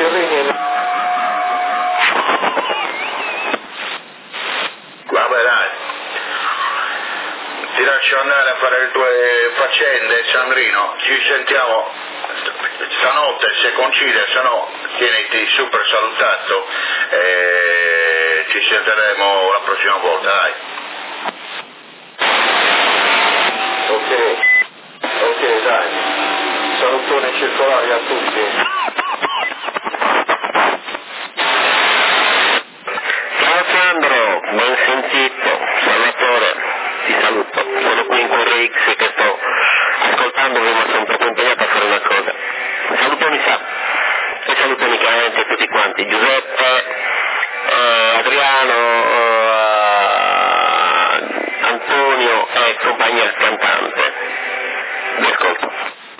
Vabbè dai, ti lascio andare a fare le tue faccende, Sandrino, ci sentiamo stanotte se coincide, se no tieniti super salutato e ci sentiremo la prossima volta, dai. Ok, dai, salutone circolari a tutti. Ciao Sandro, ben sentito, Salvatore, ti saluto, sono qui in Corre X che sto ascoltandovi ma sono troppo impegnato a fare una cosa. Salutoni Sa, e salutoni chiaramente tutti quanti, Giuseppe, Adriano, Antonio e compagnia cantante. Vi ascolto.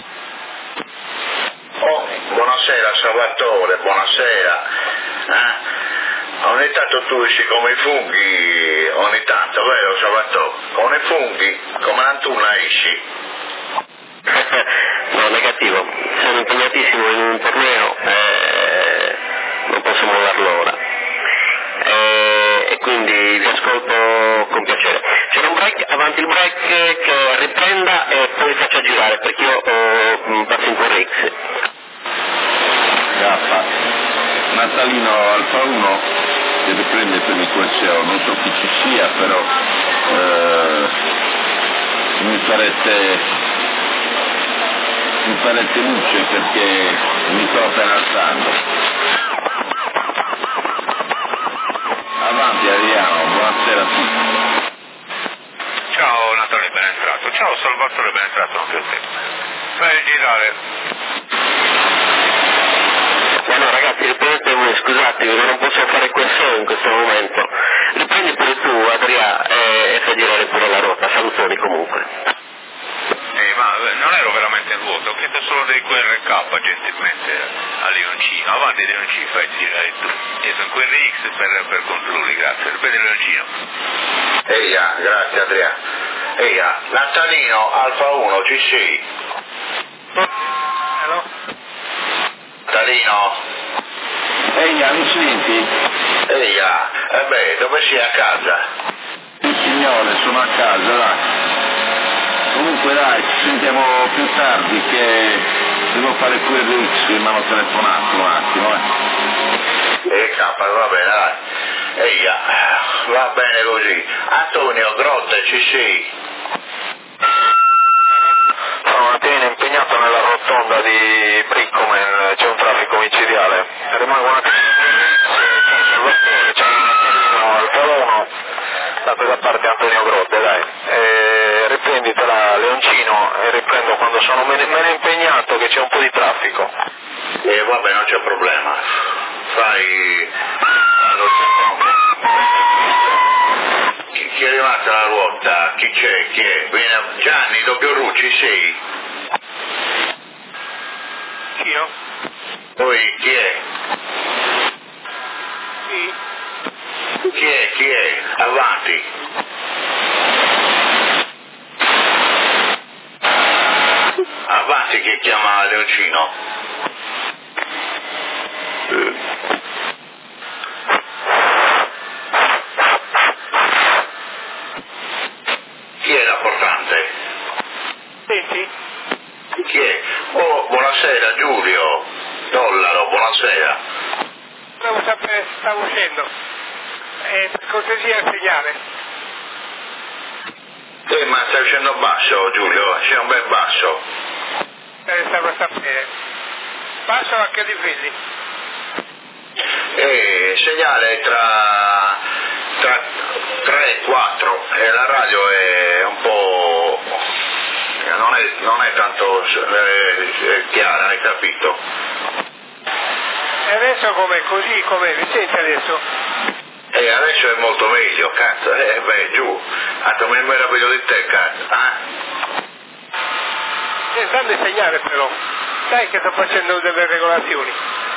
Oh, buonasera Salvatore, buonasera. Ogni tanto tu esci come i funghi, ogni tanto, vero Salvatore? Come i funghi, come l'antunna esci. No, negativo, sono impegnatissimo in un torneo, non posso mollarlo ora. E quindi vi ascolto con piacere. C'era un break, avanti il break che riprenda e poi faccia girare perché io passo in Corre X. Natalino Alfa 1 che riprende per il QSO, non so chi ci sia, però mi farete luce perché mi sto appena alzando. Avanti Adriano, buonasera a tutti. Ciao Natale, ben entrato. Ciao Salvatore, ben entrato anche a te. Fai girare. No, ragazzi, riprendete voi, scusatemi, ma non posso fare questo in questo momento. Riprendi pure tu, Adria, e fai girare pure la ruota. Salutoni comunque. Ma non ero veramente in vuoto, ho chiesto solo dei QRK gentilmente a Leoncino. Avanti Leoncino, fai girare tu. Io sono QRX per controlli, grazie. Riprendi Leoncino. Eia, grazie Adriano. Eia, Natalino Alfa 1, ci sei? Hello? Natalino? Ehi, mi senti? Eia, dove sei a casa? Sì signore, sono a casa, dai. Comunque dai, ci sentiamo più tardi che devo fare QRX, mi hanno telefonato un attimo, Va bene, dai. Eia, va bene così. Antonio Grotte, ci sei? Sono Mattina impegnato nella rotonda di Briccomen, c'è un traffico micidiale. Rimango un attimo c'è un Alfa 1, da questa parte Antonio Grotte, dai. Riprenditela Leoncino e riprendo quando sono meno impegnato che c'è un po' di traffico. Vabbè, non c'è problema. Fai... Chi è rimasta la ruota? Chi c'è? Chi è? Gianni, doppio Rucci, sei? Io? Poi chi è? Sì. Chi è? Avanti. Avanti che chiama Leoncino. Chi è la portante? Sì. Chi è? Oh, buonasera Giulio. Dollaro, buonasera. Volevo sapere se stavo uscendo. Per cortesia il segnale. Ma stai uscendo basso Giulio, c'è un bel basso. Stavo sapere. Passo a che livelli? Segnale tra 3 e 4 e la radio è un po'... non è tanto chiara, hai capito? E adesso com'è? Così com'è? Mi senti adesso? Adesso è molto meglio, cazzo, giù, tanto mi meraviglio di te, cazzo, Grande segnale però, sai che sto facendo delle regolazioni.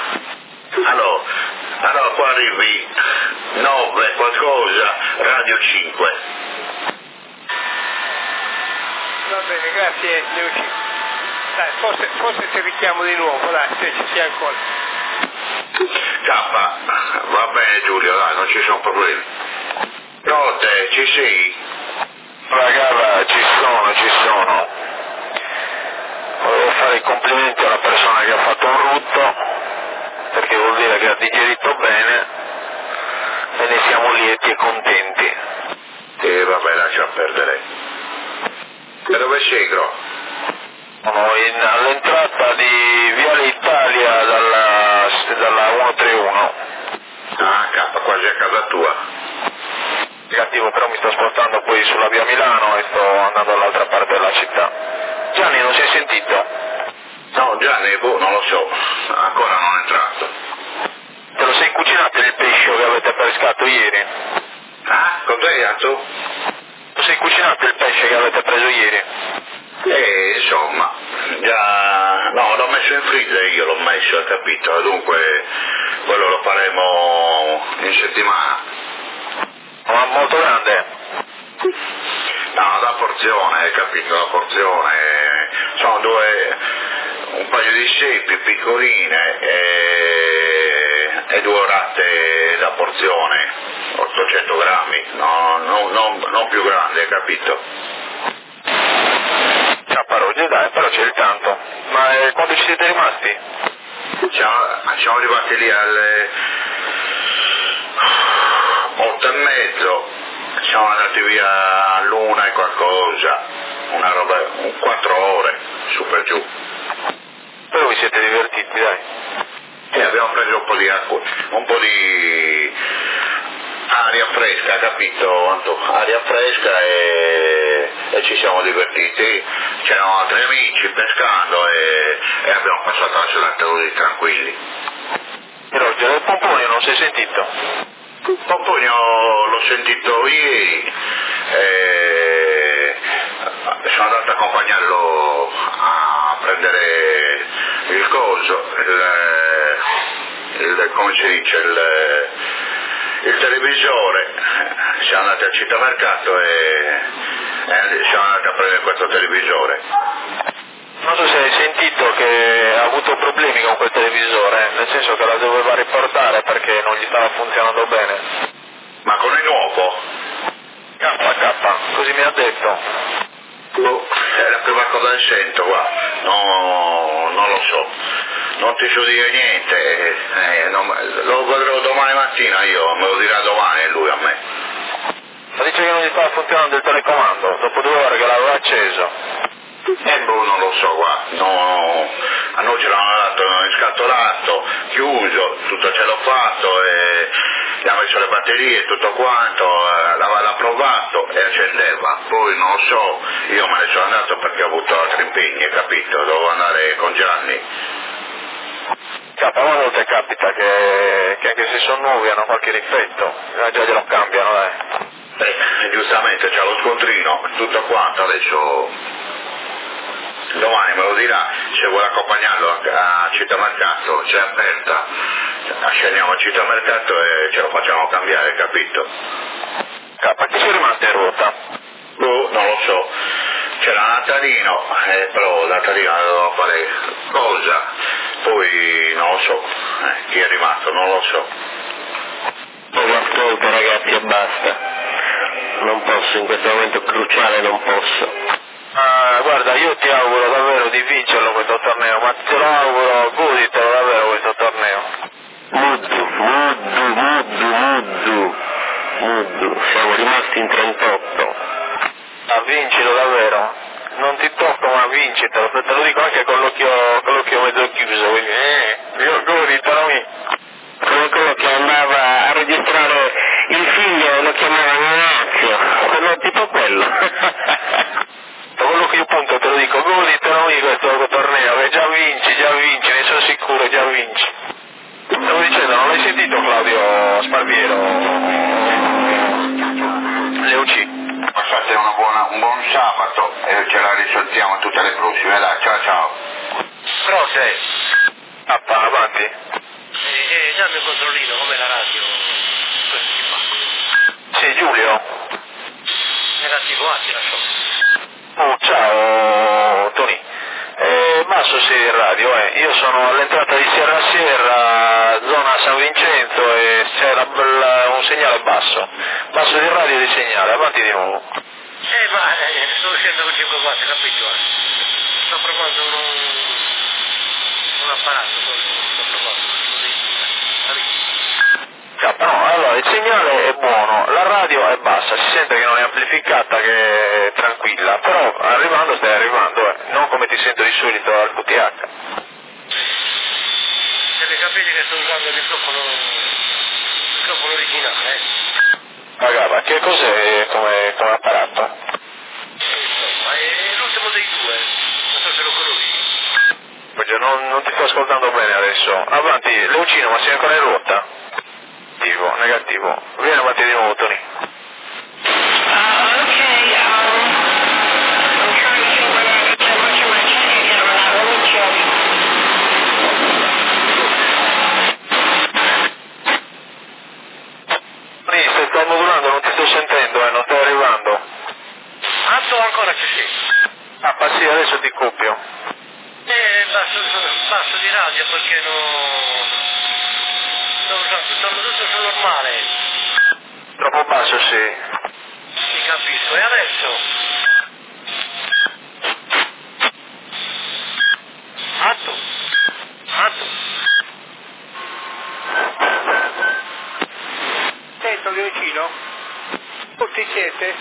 Allora qua arrivi 9 qualcosa, radio 5. Va bene, grazie Luci. Dai, forse ti richiamo di nuovo, dai, se ci sia ancora. Va bene Giulio, dai, non ci sono problemi. Notte, ci sei? Raga, ci sono. Volevo fare i complimenti alla persona che ha fatto un rutto, perché vuol dire che ha digerito bene e ne siamo lieti e contenti. Vabbè, lascia perdere. E dove sei, Gro? Sono all'entrata di Viale Italia dalla 131. Ah, quasi a casa tua. Negativo, però mi sto spostando poi sulla via Milano e sto andando dall'altra parte della città. Gianni, non si è sentito? No, Gianni, non lo so, ancora non è entrato. Te lo sei cucinato il pesce che avete pescato ieri? Ah, cos'hai detto? Lo sei cucinato il pesce che avete preso ieri? Insomma, già, no, l'ho messo in freezer, io l'ho messo, hai capito? Dunque, quello lo faremo in settimana. Ma molto grande? No, da porzione, hai capito? La porzione, sono un paio di siepi piccoline e 2 orate da porzione, 800 grammi, non più grande, hai capito? Capparoggi, dai, però c'è il tanto. Ma quando ci siete rimasti? Siamo arrivati lì alle 8:30, siamo andati via all'1 e qualcosa, una roba, 4 ore, su per giù. Però vi siete divertiti, dai. E abbiamo preso un po' di acqua, un po' di aria fresca, capito? Anto? Aria fresca e ci siamo divertiti. C'erano altri amici pescando e abbiamo passato la serata così tranquilli. Però il Pomponio non si è sentito? Pomponio l'ho sentito ieri, sono andato a accompagnarlo a prendere il coso, come si dice, il televisore, siamo andati al cittàmercato e siamo andati a prendere questo televisore. Non so se hai sentito che ha avuto problemi con quel televisore, nel senso che la doveva riportare perché non gli stava funzionando bene. Ma con il nuovo? KK, così mi ha detto. È la prima cosa che sento, qua. Non lo so, non ti so dire niente, lo vedrò domani mattina io, me lo dirà domani lui a me. Ma dice che non gli stava funzionando il telecomando, dopo 2 ore che l'aveva acceso. Non lo so, guarda, a noi ce l'hanno dato in scatolato, chiuso, tutto ce l'ho fatto e gli ha messo le batterie e tutto quanto, l'ha provato e accendeva, poi non lo so, io me ne sono andato perché ho avuto altri impegni, capito, dovevo andare con Gianni. A volte capita che anche se sono nuovi hanno qualche difetto, già glielo cambiano, Giustamente c'è lo scontrino, tutto quanto, adesso domani me lo dirà, se vuole accompagnarlo a cittàmercato, c'è aperta, scendiamo a cittàmercato e ce lo facciamo cambiare, capito? Chi sono rimasto in ruota? Non lo so, c'era Natalino, però Natalino doveva fare cosa, poi non lo so, chi è rimasto, non lo so. Ascolta ragazzi e basta, non posso, in questo momento cruciale non posso. Guarda, io ti auguro davvero di vincerlo questo torneo, ma te lo auguro, goditelo davvero questo torneo. Muddu, siamo rimasti in 38. Vincilo davvero, non ti tocco ma vincitelo, te lo dico anche con l'occhio mezzo chiuso, quindi goditelo mi. Come quello che andava a registrare il figlio, lo chiamavano Ignazio, quello tipo quello. Quello che io appunto te lo dico, goditelo io questo torneo, che già vinci, ne sono sicuro, già vinci. Stavo dicendo, non l'hai sentito Claudio Sparviero? Leuci. Passate un buon sabato e ce la risoltiamo tutte le prossime, dai, ciao. Rose. Avanti. Dammi un controllino, come la radio? Sì, Giulio. Negativo, ti lascio. Ciao Tony. Masso Sierra Radio, io sono all'entrata di Sierra basso di radio e di segnale, avanti di nuovo. Ma sto uscendo con 5 watt, capito? Sto provando un apparato, sto provando, No, allora il segnale è buono, la radio è bassa, si sente che non è amplificata, che è tranquilla, però arrivando stai arrivando, non come ti sento di solito al QTH. Deve capire che sto usando il microfono originale, Magari, che cos'è come apparato? Insomma, è l'ultimo dei due, non so se lo conosci. Perché non ti sto ascoltando bene adesso. Avanti, Leucino, ma sei ancora in rotta? Negativo. Vieni avanti di nuovo, Tony. Se stai modulando non ti sto sentendo, non stai arrivando. Atto ancora ci sei. Ma sì, adesso ti coppio. Basso di radio perché sono tutto sul normale. Troppo basso, sì. Ti capisco, e adesso? Atto. Sento vicino? Tutti siete?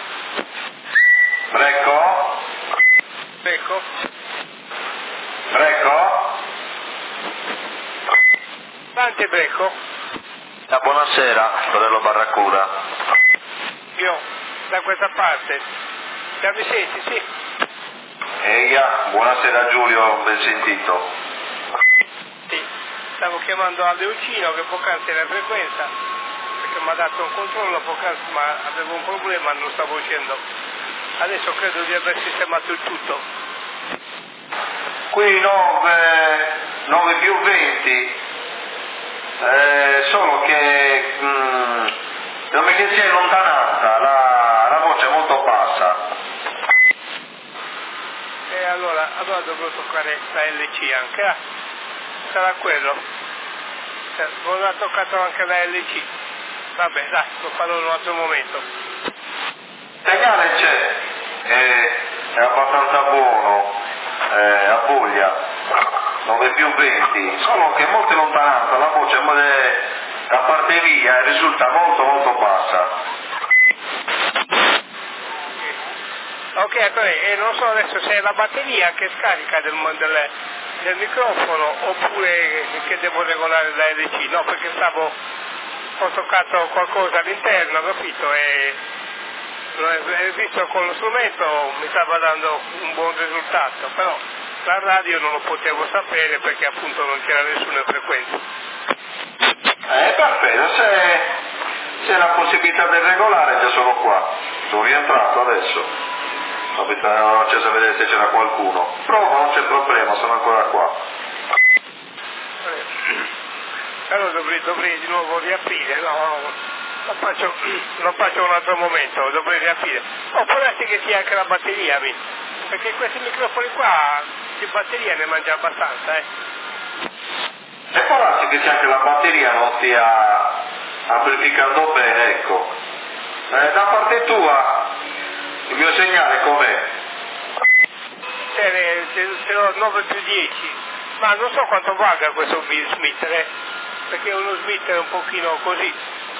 Brecco? Quante Brecco? Buonasera, fratello Barracuda. Io, da questa parte. Già mi senti, sì? Eia, buonasera Giulio, ben sentito. Sì, stavo chiamando a Leucino che poc'anzi era frequenza, perché mi ha dato un controllo poc'anzi, ma avevo un problema, non stavo uscendo. Adesso credo di aver sistemato il tutto. Qui 9 più 20, solo che come che si è allontanata, la voce è molto bassa. E allora dovrò toccare la LC anche, sarà quello. Non ha toccato anche la LC. Vabbè, dai, lo farò in un altro momento. Il segnale c'è, è abbastanza buono, a voglia, 9 più 20, solo che è molto lontanata, la voce da parte via risulta molto molto bassa. Ok, e non so adesso se è la batteria che scarica del microfono oppure che devo regolare la LC, no, perché ho toccato qualcosa all'interno, capito, e visto con lo strumento mi stava dando un buon risultato, però la radio non lo potevo sapere perché appunto non c'era nessuna frequenza. Perfetto, se c'è la possibilità di regolare già sono qua, sono rientrato adesso. Non c'è da vedere se c'era qualcuno. Provo, non c'è problema, sono ancora qua. Allora dovrei di nuovo riaprire, no, lo faccio un altro momento, dovrei riaprire. Può darsi che sia anche la batteria, perché questi microfoni qua di batteria ne mangia abbastanza, E può darsi che sia anche la batteria non stia amplificando bene, ecco. Da parte tua il mio segnale com'è? Ce l'ho 9 più 10, ma non so quanto valga questo Smith, perché è uno Smith un pochino così.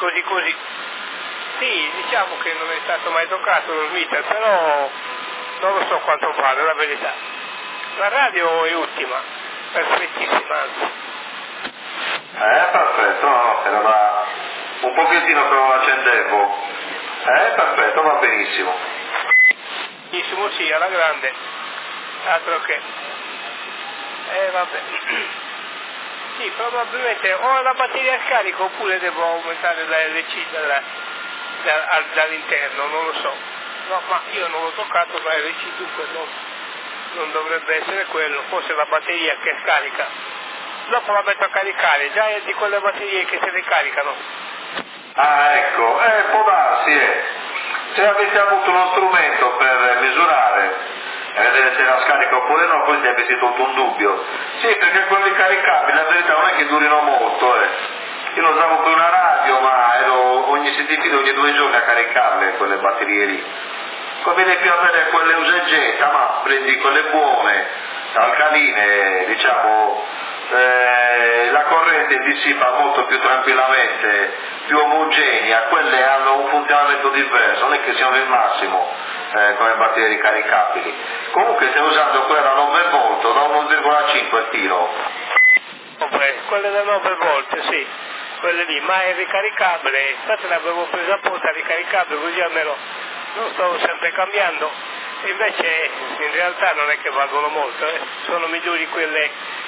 Sì, diciamo che non è stato mai toccato lo Smith, però non lo so quanto vale, la verità. La radio è ottima, perfettissima anzi. Perfetto, no, era un pochettino che non l'accendevo. Perfetto, va benissimo. Benissimo, sì, alla grande, altro che. Vabbè. Sì, probabilmente o la batteria a scarico oppure devo aumentare la LC dall'interno, non lo so. No, ma io non l'ho toccato la LC, dunque non dovrebbe essere quello, forse la batteria che scarica. Dopo la metto a caricare, già è di quelle batterie che si ricaricano. Ecco, può darsi, Se avete avuto uno strumento per misurare e vedere se la scarica oppure no, poi ti avete tolto un dubbio. Sì, perché quelli caricabili, la verità non è che durino molto, Io lo usavo per una radio, ma ero ogni settimana diffido ogni 2 giorni a caricarle quelle batterie lì. Conviene più avere quelle usa e getta, ma prendi quelle buone, alcaline, diciamo, la corrente dissipa molto più tranquillamente, più omogenea, quelle hanno un funzionamento diverso, non è che siano il massimo come batterie ricaricabili. Comunque stai usando quella da 9 volt da 1,5 al tiro. Quelle da 9 volt, sì, quelle lì, ma è ricaricabile, infatti l'avevo presa apposta ricaricabile, così almeno non sto sempre cambiando, invece in realtà non è che valgono molto, sono migliori quelle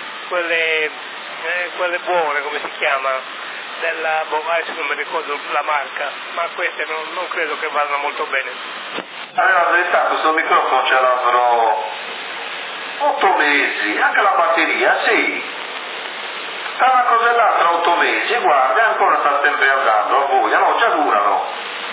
buone, come si chiama, adesso non mi ricordo la marca, ma queste non credo che vadano molto bene. Allora, la verità, questo microfono ce l'avrò 8 mesi, anche la batteria, sì. Tra una cosa e l'altra 8 mesi, guarda, ancora sta sempre andando, a voglia, no, già durano.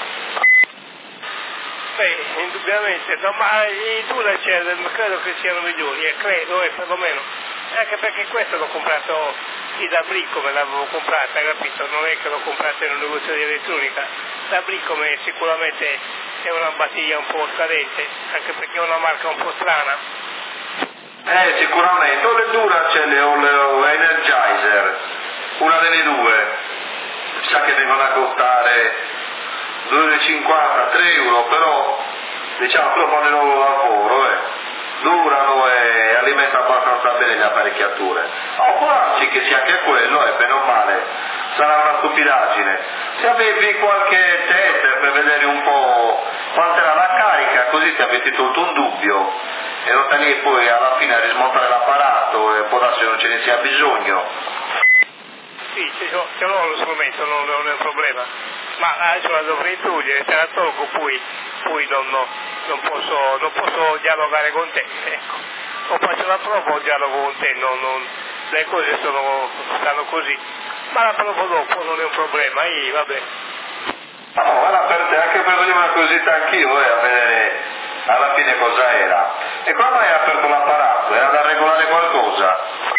Beh, indubbiamente, no, ma i Duracell credo che siano migliori, credo, perlomeno. Anche perché questo l'ho comprato da Bricome, l'avevo comprata, capito? Non è che l'ho comprata in un negozio di elettronica. Da Bricome sicuramente è una batteria un po' scadente, anche perché è una marca un po' strana. Sicuramente, o le Duracell o le Energizer, una delle due, sa che vengono a costare 2,50, 3 euro, però diciamo che lo fanno il loro lavoro, durano e alimentano abbastanza bene le apparecchiature. Può darsi che sia anche quello, bene o male, sarà una stupidaggine. Se avevi qualche test per vedere un po' quanto era la carica, così ti avete tolto un dubbio e non stai lì poi alla fine a rismontare l'apparato e può darsi che non ce ne sia bisogno. Sì, ce l'ho lo strumento, non è un problema, ma adesso la dovrei togliere, se la tolgo poi non posso dialogare con te, ecco. O faccio la prova o dialogo con te, le cose stanno così, ma la provo dopo, non è un problema, vabbè. No, guarda, per te, anche per venire una curiosità anch'io, a vedere alla fine cosa era. E come mai hai aperto l'apparato? Era da regolare qualcosa?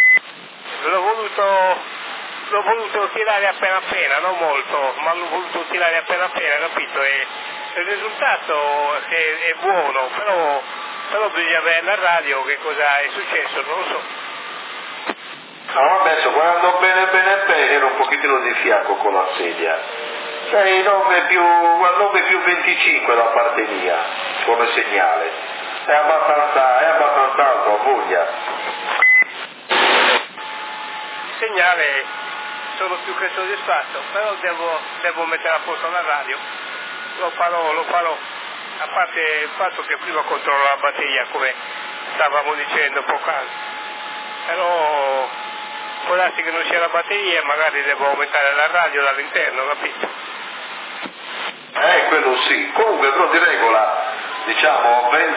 L'ho voluto tirare appena, non molto, ma l'ho voluto tirare appena, capito? E il risultato è buono, però bisogna vedere la radio che cosa è successo, non lo so. No, adesso guardando bene, era un pochettino di fianco con la sedia. Sei 9 più 25 da parte mia, come segnale. È abbastanza alto, a voglia. Il segnale sono più che soddisfatto, però devo mettere a posto la radio. Lo farò, a parte il fatto che prima controllo la batteria, come stavamo dicendo poc'anzi. Però può darsi che non sia la batteria e magari devo aumentare la radio dall'interno, capito? Quello sì. Comunque però di regola, diciamo, avendo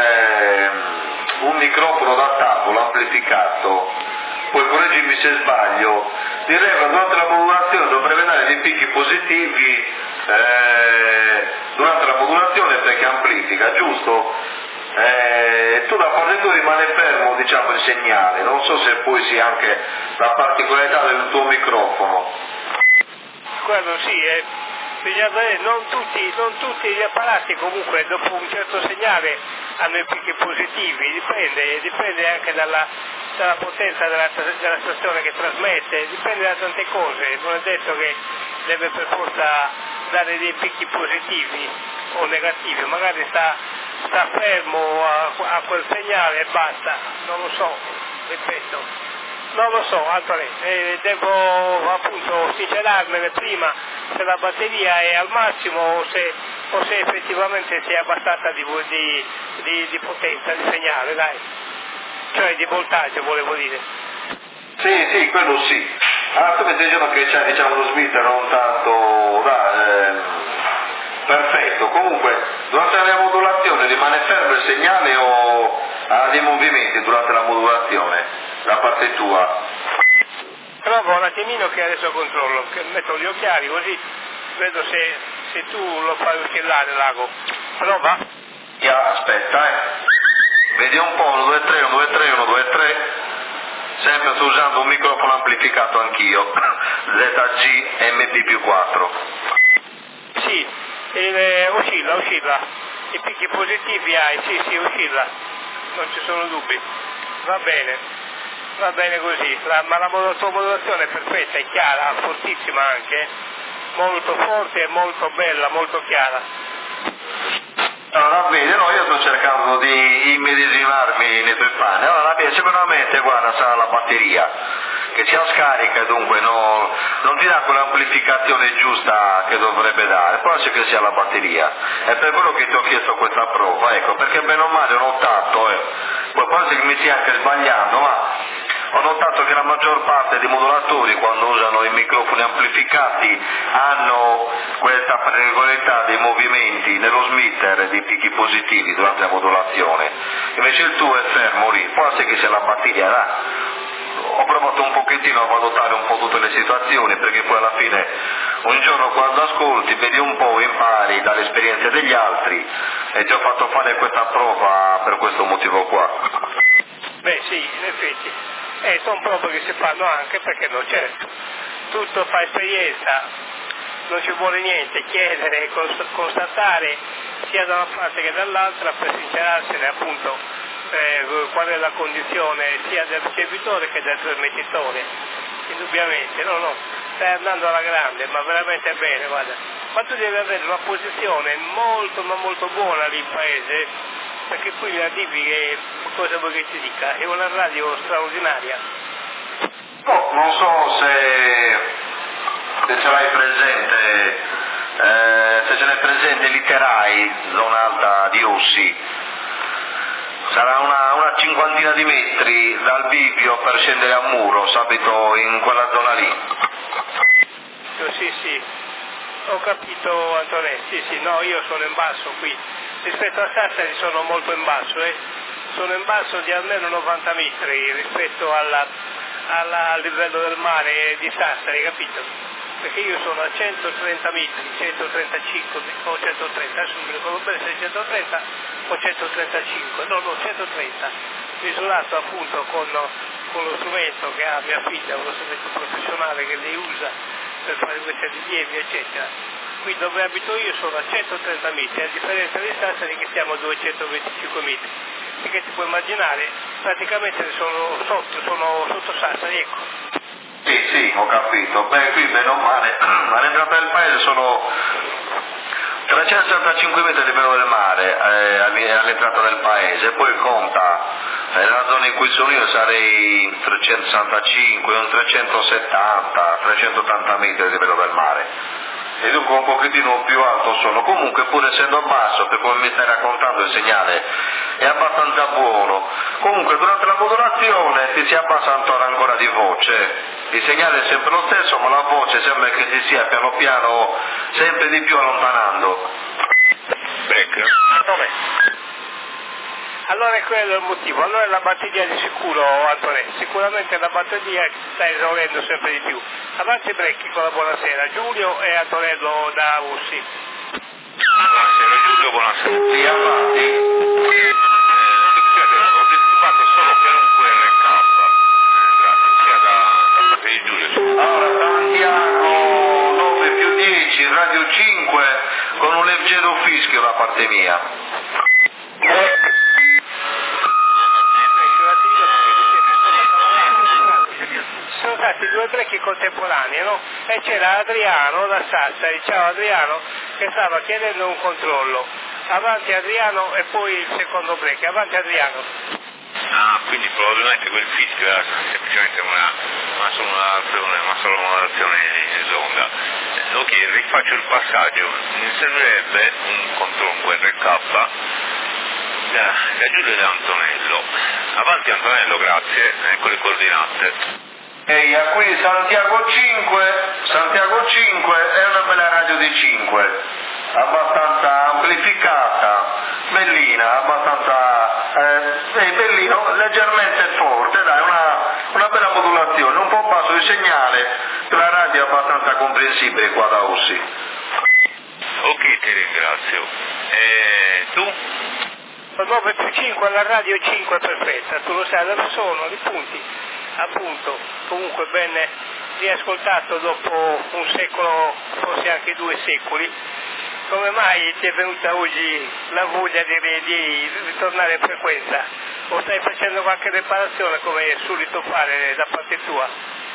un microfono da tavola amplificato, poi correggimi se sbaglio, di regola durante la modulazione dovrebbe dare dei picchi positivi durante la modulazione perché amplifica, giusto? Tu da parte tua rimane fermo, diciamo, il segnale, non so se poi sia anche la particolarità del tuo microfono. Quello sì, bisogna vedere, non tutti gli apparati comunque dopo un certo segnale hanno i picchi positivi, dipende anche dalla potenza della stazione che trasmette, dipende da tante cose, non è detto che deve per forza dare dei picchi positivi o negativi, magari sta fermo a quel segnale e basta, non lo so, ripeto, non lo so, Antonio, devo appunto sincerarmene prima se la batteria è al massimo o se effettivamente si è abbassata di potenza, di segnale, dai, cioè di voltaggio volevo dire. Sì, quello sì. Allora tu mi stai dicendo che c'è, diciamo, lo splitter non tanto perfetto. Comunque durante la modulazione rimane fermo il segnale o ha dei movimenti durante la modulazione da parte tua? Prova un attimino che adesso controllo, che metto gli occhiali così vedo se tu lo fai oscillare l'ago. Prova. Aspetta, vedi un po', 1, 2, 3, 1, 2, 3, 1, 2, 3. Sempre sto usando un microfono amplificato anch'io, ZG MP+4. Sì, sì, oscilla, i picchi positivi hai, sì, oscilla, non ci sono dubbi, va bene così, ma la tua modulazione è perfetta, è chiara, fortissima anche, molto forte e molto bella, molto chiara. Allora, vedi, no, io sto cercando di immedesimarmi nei tuoi panni. Allora, sicuramente, guarda, sarà la batteria che sia scarica e dunque non ti dà quell'amplificazione giusta che dovrebbe dare, può essere che sia la batteria. È per quello che ti ho chiesto questa prova, ecco, perché bene o male ho notato, poi può essere che mi stia anche sbagliando, ma ho notato che la maggior parte dei modulatori, quando usano i microfoni amplificati, hanno questa particolarità dei movimenti nello smitter di picchi positivi durante la modulazione. Invece il tuo è fermo lì, può essere che sia la batteria. Ho provato un pochettino a valutare un po' tutte le situazioni, perché poi alla fine un giorno quando ascolti, vedi un po', impari dalle esperienze degli altri, e ti ho fatto fare questa prova per questo motivo qua. Beh sì, in effetti. Sono prove che si fanno anche perché non c'è. Tutto fa esperienza, non ci vuole niente, chiedere, constatare sia da una parte che dall'altra per sincerarsene appunto qual è la condizione sia del ricevitore che del trasmettitore. Indubbiamente, no, stai andando alla grande, ma veramente bene, guarda. Ma tu devi avere una posizione molto ma molto buona lì in paese, perché qui mi arrivi che cosa vuoi che ti dica, è una radio straordinaria. No, non so se ce l'hai presente, se ce l'hai presente l'Iterai, zona alta di Ossi. Sarà una cinquantina di metri dal bivio per scendere a Muro, abito in quella zona lì. Sì, ho capito Antonetti, sì, no, io sono in basso qui. Rispetto a Sassari sono molto in basso, sono in basso di almeno 90 metri rispetto al livello del mare di Sassari, capito? Perché io sono a 130 metri, 135 o 130, adesso non mi ricordo bene se è 130 o 135, no 130, misurato appunto con lo strumento che ha mia figlia, uno strumento professionale che lei usa per fare questi rilievi eccetera. Qui dove abito io sono a 130 metri, a differenza di Sassari che siamo a 225 metri, perché ti puoi immaginare, praticamente sono sotto Sassari, ecco. Sì, ho capito. Beh, qui bene o male, all'entrata del paese sono 365 metri di livello del mare all'entrata del paese, poi conta, nella zona in cui sono io sarei 365, un 370, 380 metri di livello del mare. E dunque un pochettino più alto sono, comunque pur essendo basso, per come mi stai raccontando il segnale è abbastanza buono. Comunque durante la modulazione ti si abbassa ancora di voce, il segnale è sempre lo stesso, ma la voce sembra che si sia piano piano sempre di più allontanando. Allora è quello il motivo, allora è la batteria di sicuro, Antonello, sicuramente la batteria sta esaurendo sempre di più. Avanti Brecchi con la buonasera, Giulio e Antonello da Ussi. Buonasera Giulio, buonasera. Sì, avanti. Ho disturbato solo per un QRK, grazie, sia da parte di Giulio. Allora, Santiago 9+10, Radio 5, con un leggero fischio da parte mia. Sono stati due Brecchi contemporanei, no? E c'era Adriano da Sassari, ciao Adriano, che stava chiedendo un controllo. Avanti Adriano e poi il secondo Brecchi, avanti Adriano. Ah, quindi probabilmente quel fischio era semplicemente una sola modulazione in sonda. Ok, rifaccio il passaggio, mi servirebbe un controllo QRK da Giulio e da Antonello. Avanti Antonello, grazie, ecco le coordinate. Ehi, qui Santiago 5 è una bella radio di 5, abbastanza amplificata, bellina, bellino, leggermente forte, dai, una bella modulazione, un po' basso il segnale, la radio è abbastanza comprensibile qua da Ossi. Ok, ti ringrazio. Tu? 9+5 alla radio 5 è perfetta, tu lo sai dove sono, i punti, appunto, comunque ben riascoltato dopo un secolo, forse anche 2 secoli, come mai ti è venuta oggi la voglia di ritornare in frequenza? O stai facendo qualche riparazione come è solito fare da parte tua?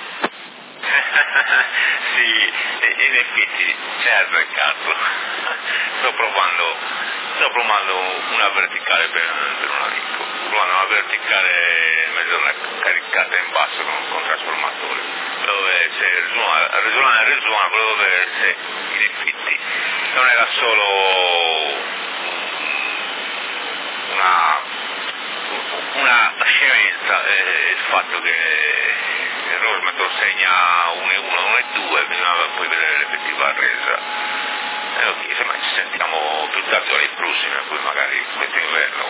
Sì, in effetti c'è azzeccato. Sto provando una verticale per un amico. Provando una verticale mezzo caricata in basso con trasformatore. Dove se risuona, volevo vedere se in effetti non era solo una scemenza il fatto che il Rosmetro segna 1,1, 1,2, bisognava poi vedere l'effettiva resa. Ok, insomma ci sentiamo più tardi alle prossime, poi magari questo inverno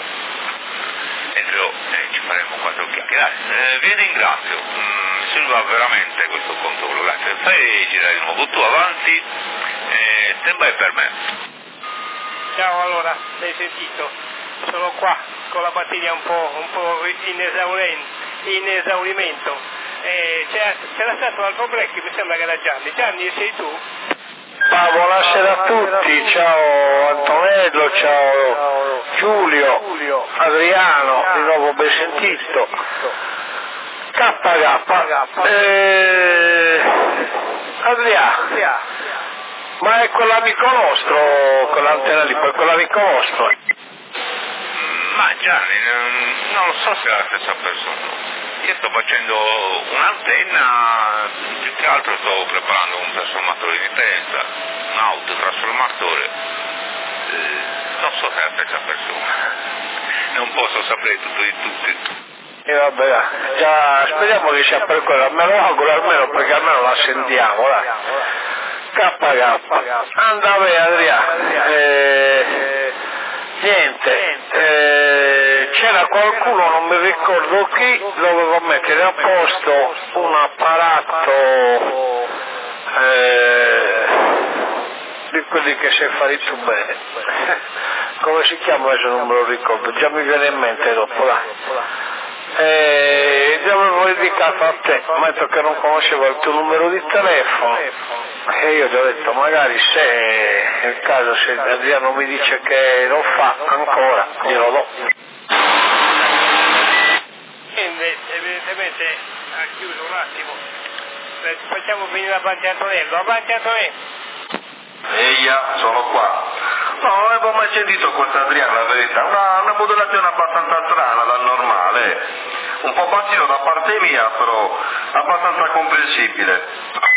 ci faremo quattro chiacchiere. Vi ringrazio, mi serviva veramente questo controllo, grazie. Fai girare di nuovo tu avanti, stand by per me. Ciao, allora, l'hai sentito? Sono qua con la batteria un po' in esaurimento. C'era stato un altro break, mi sembra che era Gianni. Gianni, sei tu? Buonasera a tutti, ciao Antonello, ciao Giulio, Adriano, di nuovo ben sentito. Adriano, ma è quell'amico nostro, quell'antenna lì, poi quell'amico nostro? Ma Gianni, non so se è la stessa persona. Io sto facendo un'antenna, più che altro sto preparando un trasformatore di potenza, un autotrasformatore. Non so se è la stessa persona. Non posso sapere tutto di tutti. E vabbè, già, speriamo che sia per quello, me lo auguro almeno perché almeno la sentiamo, dai. KK, andava Adriano. Niente, c'era qualcuno, non mi ricordo chi, dovevo mettere a posto un apparato di quelli che sai fare tu bene. Come si chiama adesso non me lo ricordo, già mi viene in mente dopo, gli avevo indicato a te, ma detto che non conoscevo il tuo numero di telefono e io ti ho detto magari se nel caso se Adriano mi dice che lo fa ancora glielo do. Evidentemente ha chiuso un attimo, facciamo venire avanti Antonello, Eia, sono qua. No, non avevo mai sentito questo Adriano, la verità, una modulazione abbastanza strana dal normale, un po' passivo da parte mia, però abbastanza comprensibile.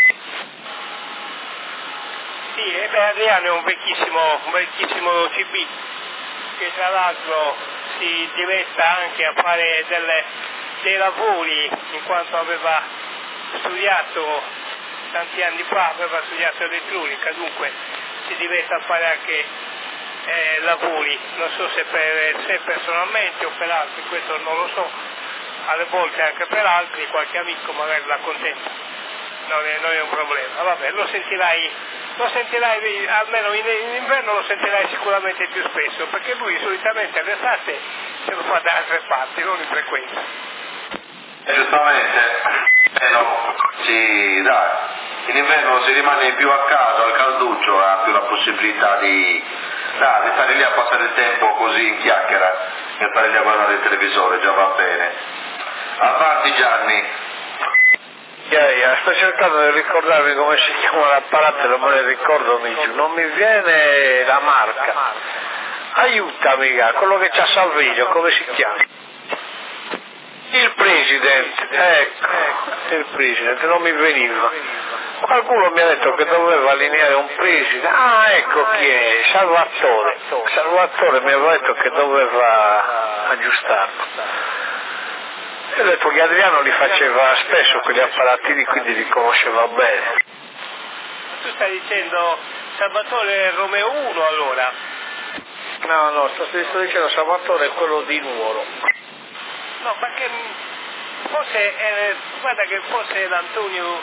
Sì, Adriano è un vecchissimo CB che tra l'altro si diretta anche a fare dei lavori in quanto aveva studiato tanti anni fa, aveva studiato elettronica, dunque si diretta a fare anche lavori, non so se per sé personalmente o per altri, questo non lo so, alle volte anche per altri, qualche amico magari l'accontenta, non è un problema, vabbè, lo sentirai almeno in inverno lo sentirai sicuramente più spesso, perché lui solitamente all'estate se lo fa da altre parti, non in frequenza. Giustamente, no, sì, dai, in inverno si rimane più a casa, al calduccio, ha più la possibilità di stare lì a passare il tempo così in chiacchiera, e stare lì a guardare il televisore, già va bene. Avanti Gianni. Sto cercando di ricordarmi come si chiama l'apparato, non me ne ricordo, non mi viene la marca. Aiutami, quello che c'ha Salviglio, come si chiama? Il President, ecco, il President, non mi veniva. Qualcuno mi ha detto che doveva allineare un President, ecco chi è, Salvatore mi aveva detto che doveva aggiustarlo. Io ho detto che Adriano li faceva spesso quegli apparatini, quindi li conosceva bene. Tu stai dicendo Salvatore Romeo 1 allora? No, sto dicendo Salvatore è quello di Nuoro. No, perché forse, guarda che forse è l'Antonio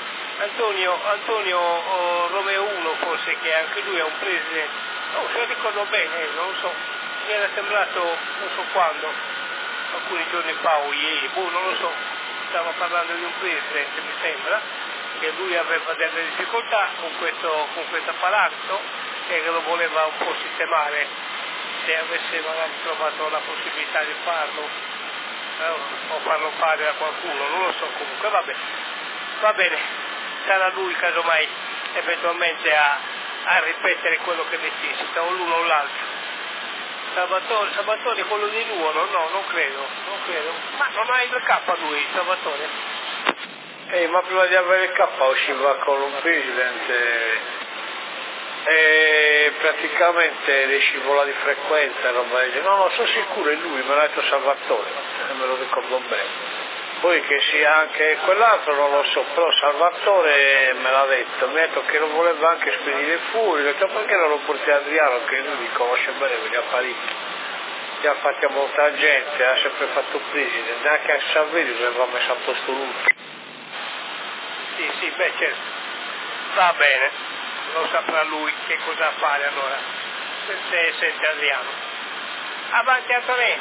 Romeo 1 forse, che anche lui è un presidente, no, se lo ricordo bene, non lo so, mi era sembrato non so quando, alcuni giorni fa o ieri, non lo so, stavo parlando di un presidente mi sembra, che lui aveva delle difficoltà con questo apparato che lo voleva un po' sistemare, se avesse magari trovato la possibilità di farlo, o farlo fare da qualcuno, non lo so, comunque va bene, sarà lui casomai eventualmente a ripetere quello che necessita, o l'uno o l'altro. Salvatore quello di nuovo, no, non credo, ma non ha il K lui, Salvatore? Ma prima di avere il K usciva con un presidente e praticamente le scivola di frequenza, roba del genere. No, sono sicuro, è lui, me l'ha detto Salvatore, me lo ricordo bene. Poi che sia anche quell'altro non lo so, però Salvatore me l'ha detto, mi ha detto che lo voleva anche spedire fuori, ho detto perché non lo porti Adriano, che lui li conosce bene, li ha parecchi, li ha fatti a molta gente, ha sempre fatto presidente, neanche a Saverio aveva messo a posto lui. Sì, beh certo, va bene, lo saprà lui che cosa fare allora, se sente Adriano. Avanti Antonio.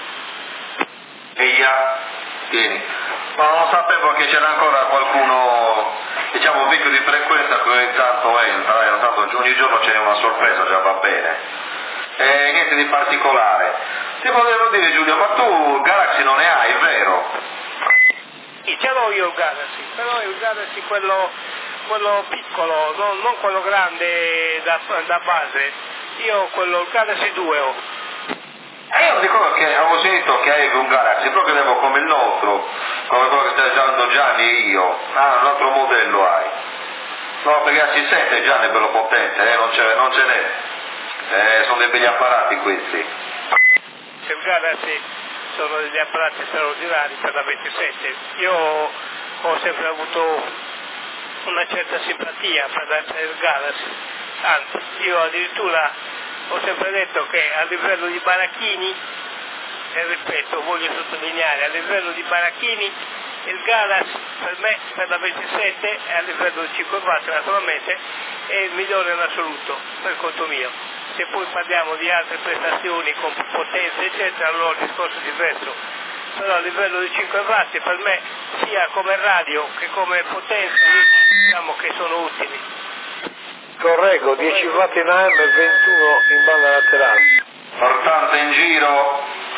Vieni. Ma non sapevo che c'era ancora qualcuno, diciamo, vecchio di frequenza che ogni tanto entra, intanto ogni giorno c'è una sorpresa, già va bene. E niente di particolare. Ti volevo dire Giulio, ma tu Galaxy non ne hai, vero? Sì, ce l'ho io il Galaxy, però il Galaxy quello piccolo, non quello grande da base, io il Galaxy 2 ho. Io ricordo che avevo sentito che avevi un Galaxy, però credevo come il nostro, come quello che stai usando Gianni e io. Ah, un altro modello hai. No, perché si sente Gianni bello potente, non ce n'è. Sono dei begli apparati questi. Il Galaxy sono degli apparati straordinari per la 27. Io ho sempre avuto una certa simpatia per il Galaxy, anzi, io addirittura ho sempre detto che a livello di baracchini, e ripeto, voglio sottolineare, a livello di baracchini il Galaxy per me, per la 27, e a livello di 5 watt naturalmente, è il migliore in assoluto, per conto mio. Se poi parliamo di altre prestazioni con potenza eccetera, allora il discorso è diverso. Però a livello di 5 watt per me, sia come radio che come potenza, diciamo che sono utili. Correggo, 10 watt in AM e 21 in banda laterale. Portante in giro.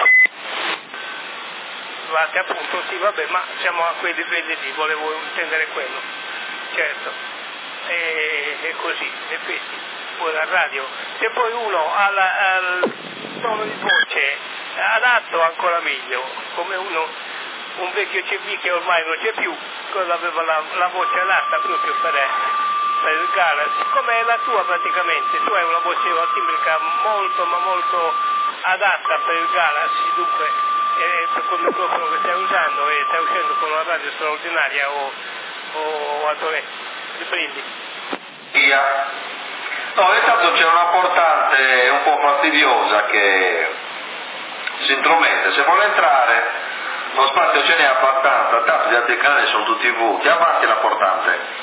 Guarda, appunto, sì, vabbè, ma siamo a quei livelli lì, volevo intendere quello, certo, e così, in effetti, poi la radio, se poi uno ha il tono di voce adatto ancora meglio, come un vecchio CB che ormai non c'è più, quello aveva la voce adatta proprio per il Galaxy, come la tua praticamente, tu hai una voce timbrica molto ma molto adatta per il Galaxy, dunque per quel microfono che stai usando e stai uscendo con una radio straordinaria o Antonio, riprendi. Via. No, intanto c'è una portante un po' fastidiosa che si intromette, se vuole entrare lo spazio ce n'è abbastanza, tanto gli altri canali sono tutti vuoti, avanti la portante.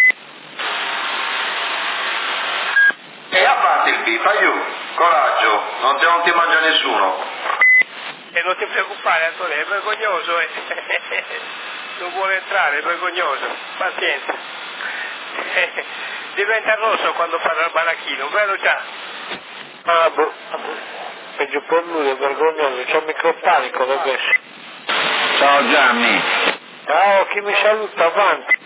E avanti il pipa, aiuto, coraggio, non ti mangia nessuno. E non ti preoccupare Antonio, è vergognoso, non vuole entrare, è vergognoso, pazienza. Diventa rosso quando parla al baracchino, vero già? Ah, peggio per lui, è vergognoso, c'è un micropanico da questo. Ciao Gianni. Ciao, chi mi saluta, avanti.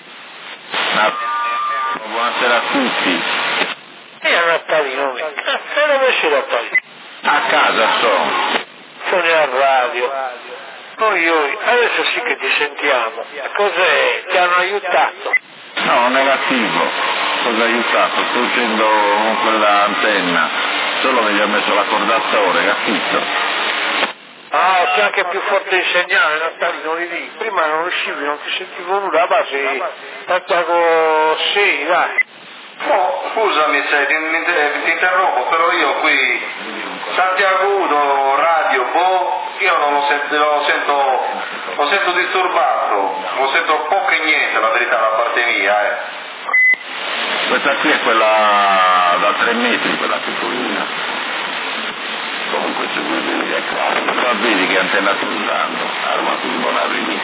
Buonasera a tutti. E a Natalino, e dove sei Natalino? A casa sono. Sono a radio. Oi, adesso sì che ti sentiamo. Cos'è? Ti hanno aiutato? No, negativo. Cosa ha aiutato? Sto uscendo con quella antenna. Solo mi ha messo l'accordatore, capito? Ah, c'è anche più forte il segnale, Natalino, lì. Prima non riuscivi, non ti sentivo nulla, ma sì. Tanto sì, dai. Oh, scusami se ti interrompo, però io qui Santiagudo, radio, io non lo sento disturbato, lo sento poco e niente la verità da parte mia. Questa qui è quella da 3 metri, quella piccolina. Comunque se vuoi vedere è claro, però vedi che antenna sto usando, armatura non arrivi.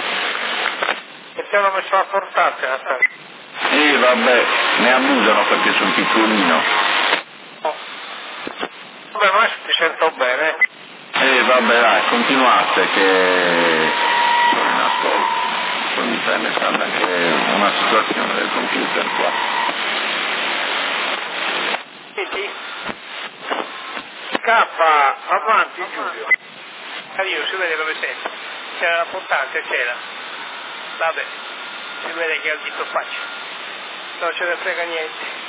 E ti hanno messo la portante, Natalino? Vabbè, ne abusano perché sono piccolino. Vabbè, ma ti sento bene. Vabbè, dai, continuate che sono in ascolto. Mi sta iniziando anche una situazione del computer qua. Senti? Scappa, avanti Giulio. Io si vede come sento. C'era la portante, c'era. Vabbè, si vede che ho il dito faccio. Non ce ne frega niente.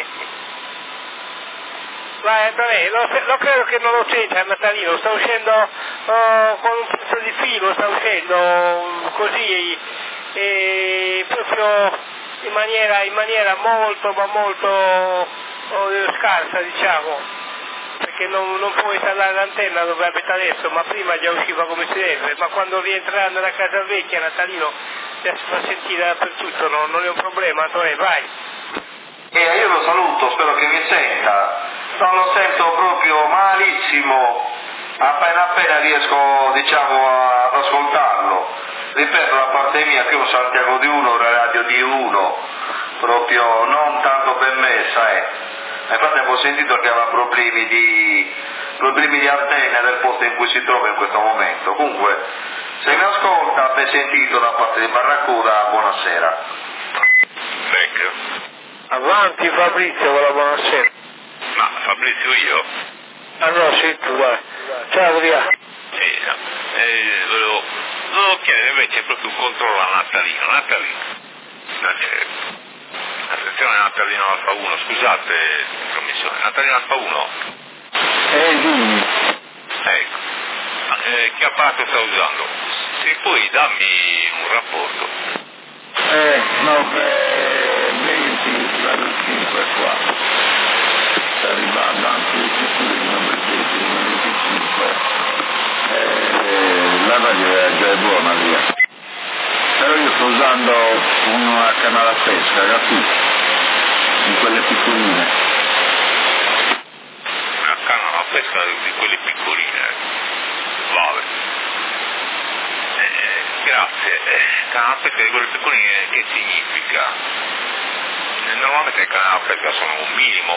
Vai Antonello, lo credo che non lo c'entra Natalino, sta uscendo con un pezzo di filo, sta uscendo così proprio in maniera molto ma molto scarsa, diciamo, perché non può installare l'antenna dove abita adesso, ma prima già usciva come si deve, ma quando rientrerà nella casa vecchia Natalino si fa sentire dappertutto, non è un problema. Antonello, vai. Io lo saluto, spero che mi senta. Non lo sento proprio malissimo, appena riesco, diciamo, ad ascoltarlo. Ripeto, da parte mia, qui un Santiago di Uno, una radio di Uno, proprio non tanto ben messa, Infatti avevo sentito che aveva problemi di antenna del posto in cui si trova in questo momento. Comunque, se mi ascolta, ben sentito da parte di Barracuda, buonasera. Ecco. Avanti Fabrizio, con la buonasera. Ma Fabrizio io? Ah no, sì, tu vai. Ciao Adriano. Sì, no. Volevo chiedere invece proprio un controllo a Natalino. Attenzione Natalino Alfa 1, scusate l'intromissione. Natalino Alfa 1. Dimmi. Ecco. Che apparato sta usando? Se puoi dammi un rapporto. No, vedi, la 5 qua. Sta arrivando anche il numero 25. La radio già è buona via. Però io sto usando una canale a pesca, capito? Di quelle piccoline. Una canale a pesca di quelle piccoline. Vabbè. Grazie. Canale a pesca di quelle piccoline che significa? Normalmente le canali a pesca sono un minimo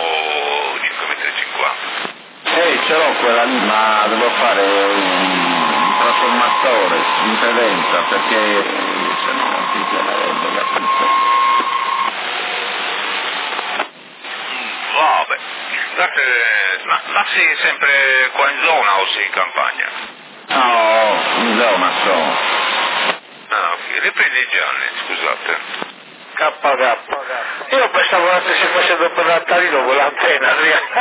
5,50 m. Ce l'ho quella lì, ma devo fare un trasformatore di impedenza perché se no non si chiamerebbe, capito? Vabbè, ma sei sempre qua in zona o sei in campagna? No, in zona sono. Ah, ok, riprendi Gianni, scusate. KK. Io pensavo che si facendo per Natalino con l'antenna.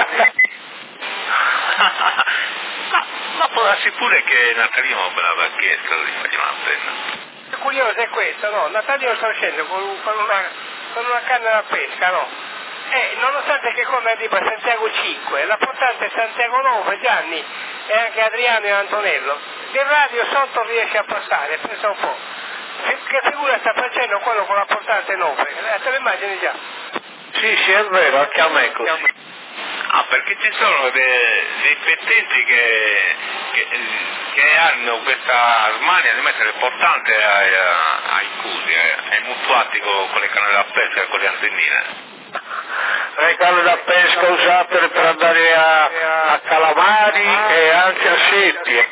ma può darsi pure che Natalino me l'aveva chiesto di fargli un'antenna. Il curioso è questo, no? Natalino sta uscendo con una canna da pesca, no? Nonostante che come arriva a Santiago 5, la portante è Santiago 9, Gianni e anche Adriano e Antonello, il radio sotto riesce a passare, pensa un po'. Che figura sta facendo quello con la portante 9? Te lo immagini già? Sì, è vero, anche a me così. Ah, perché ci sono dei pettenti che hanno questa smania di mettere portante ai cusi, ai mutuati con le canne da pesca e con le antennine. Le canne da pesca usate per andare a calamari e anche a seppie.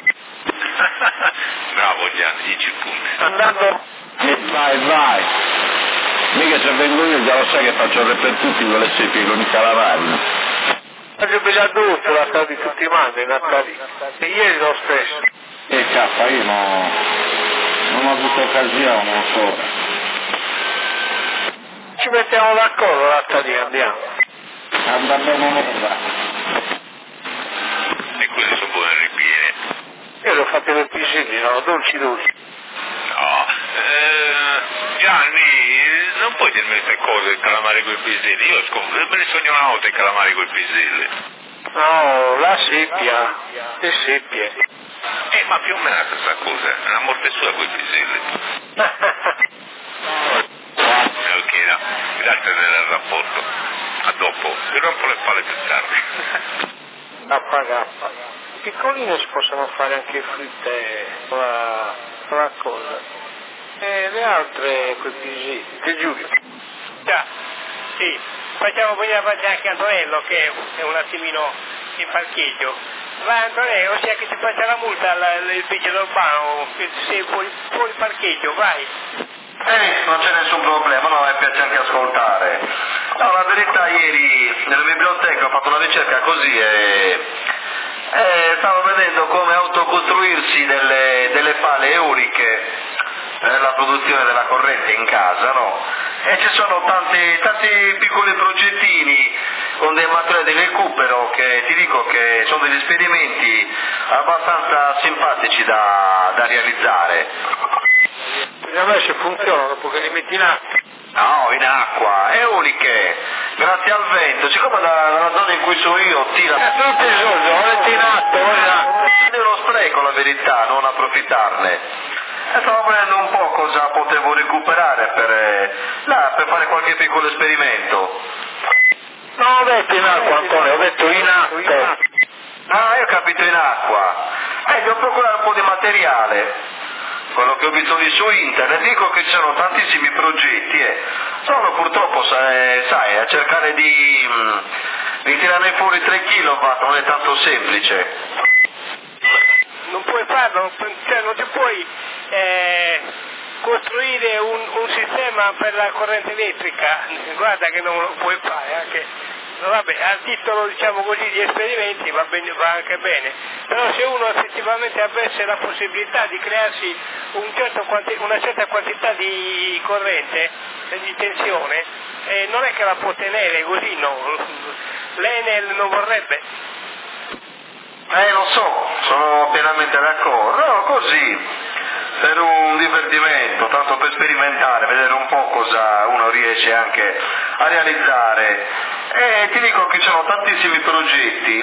Bravo Gianni, 10 punti. Andando... Vai. Mica se vengo io già lo sai che faccio ripetuti con le seppie con i calamari. Oggi bisogna tutto, la sta di tutti i mandi, Natalino. E ieri lo stesso. Io non ho avuto occasione ancora. Ci mettiamo d'accordo, Natalino, andiamo. Anda bene nera. E quelle sono buone ripiene. Io le ho fatte per piselli, sono dolci. No, Gianni, non puoi dirmi queste cose, il calamari coi piselli. Io me ne sogno una volta i calamari coi piselli. No, la seppia, le seppie. Ma più o meno è la stessa cosa, è una morte sua coi piselli. Ok, no, grazie del rapporto. A dopo, vi rompo le palle più tardi. KK. Piccoline si possono fare anche fritte con la cosa. E le altre quei piselli. Che Giulio? Già, sì. Facciamo poi avanti anche Antonello che è un attimino in parcheggio. Va Antonello, ossia che ti faccia la multa il vigile urbano, che sei fuori parcheggio, vai. Non c'è nessun problema, no, mi piace anche ascoltare. No, la verità ieri nella biblioteca ho fatto una ricerca così e stavo vedendo come autocostruirsi delle pale eoliche per la produzione della corrente in casa, no? E ci sono tanti piccoli progettini con dei materiali di recupero che ti dico che sono degli esperimenti abbastanza simpatici da realizzare. Bisogna vedere se funzionano dopo che li metti in acqua. No, in acqua, eoliche, grazie al vento, siccome dalla zona in cui sono io tira... tutti i soldi, lo metti in atto, È uno spreco la verità, non approfittarne. E stavo vedendo un po' cosa potevo recuperare per fare qualche piccolo esperimento. Non ho detto in acqua, Antonio, ho detto in atto. Ah, io ho capito in acqua. Devo procurare un po' di materiale. Quello che ho visto lì su internet, dico che ci sono tantissimi progetti, solo purtroppo, sai, a cercare di tirare fuori 3 kW non è tanto semplice. Non puoi farlo, cioè non ti puoi costruire un sistema per la corrente elettrica, guarda che non lo puoi fare, anche... No, vabbè, a titolo diciamo così di esperimenti va anche bene, però se uno effettivamente avesse la possibilità di crearsi una certa quantità di corrente, di tensione, non è che la può tenere così, no, l'Enel non vorrebbe. Lo so, sono pienamente d'accordo, no, così, per un divertimento, tanto per sperimentare, vedere un po' cosa uno riesce anche a realizzare. E ti dico che ci sono tantissimi progetti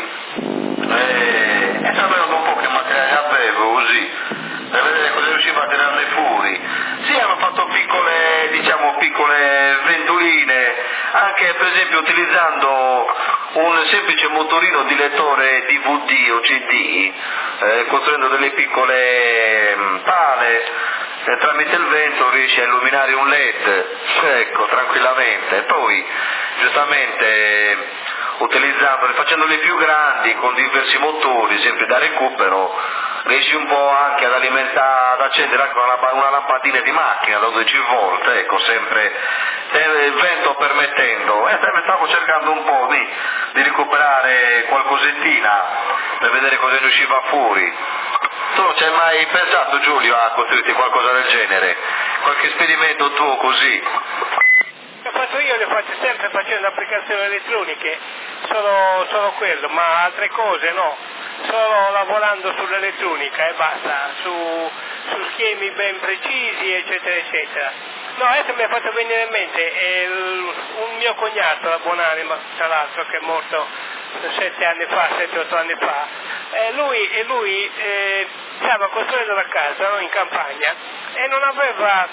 e sto vedendo un po' che materiale avevo così per vedere cosa riusciva a tirarne fuori. Sì, hanno fatto piccole ventoline, anche per esempio utilizzando un semplice motorino di lettore DVD o CD, costruendo delle piccole pale. Tramite il vento riesci a illuminare un LED, ecco, tranquillamente. E poi, giustamente, facendole più grandi, con diversi motori, sempre da recupero, riesci un po' anche ad accendere anche una lampadina di macchina da 12 volt, ecco, sempre il vento permettendo. E stavo cercando un po' di recuperare qualcosettina per vedere cosa ne usciva fuori. Tu ci hai mai pensato, Giulio, a costruirti qualcosa del genere? Qualche esperimento tuo così? Ho fatto io, le faccio sempre facendo applicazioni elettroniche, solo quello, ma altre cose no, solo lavorando sull'elettronica e basta, su schemi ben precisi, eccetera, eccetera. No, adesso mi ha fatto venire in mente un mio cognato, la buonanima, tra l'altro, che è morto 7-8 anni fa, lui stava costruendo la casa, no, in campagna, e non aveva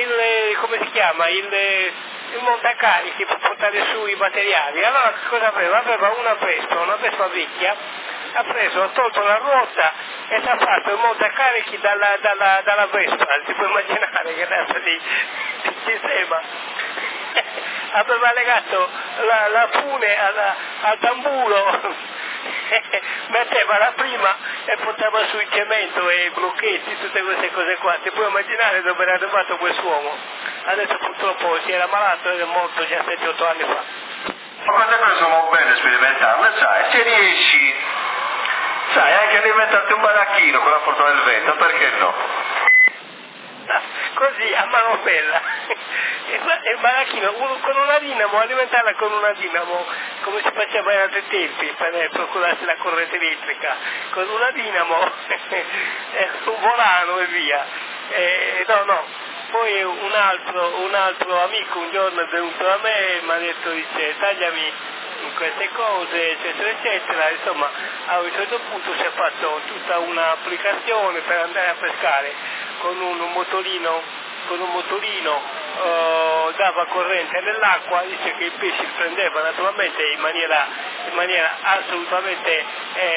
il montacarichi per portare su i materiali. Allora cosa aveva? Aveva una Vespa vecchia, ha tolto la ruota e si è fatto il montacarichi dalla Vespa, ti puoi immaginare che razza di sistema. Aveva legato la fune al tamburo, metteva la prima e portava su il cemento e i blocchetti, tutte queste cose qua. Ti puoi immaginare dove era arrivato quest'uomo? Adesso purtroppo si era malato ed è morto già 7-8 anni fa. Ma queste cose sono belle sperimentarle, sai, se riesci, sai, anche a diventarti un baracchino con la forza del vento, perché no? Così a mano bella, il baracchino con una dinamo, alimentarla con una dinamo come si faceva in altri tempi per procurarsi la corrente elettrica, con una dinamo, un volano e via. Poi un altro amico un giorno è venuto da me e mi ha detto, dice, tagliami in queste cose, eccetera, eccetera. Insomma, a un certo punto si è fatto tutta un'applicazione per andare a pescare con un motorino dava corrente nell'acqua, dice che i pesci li prendeva naturalmente in maniera assolutamente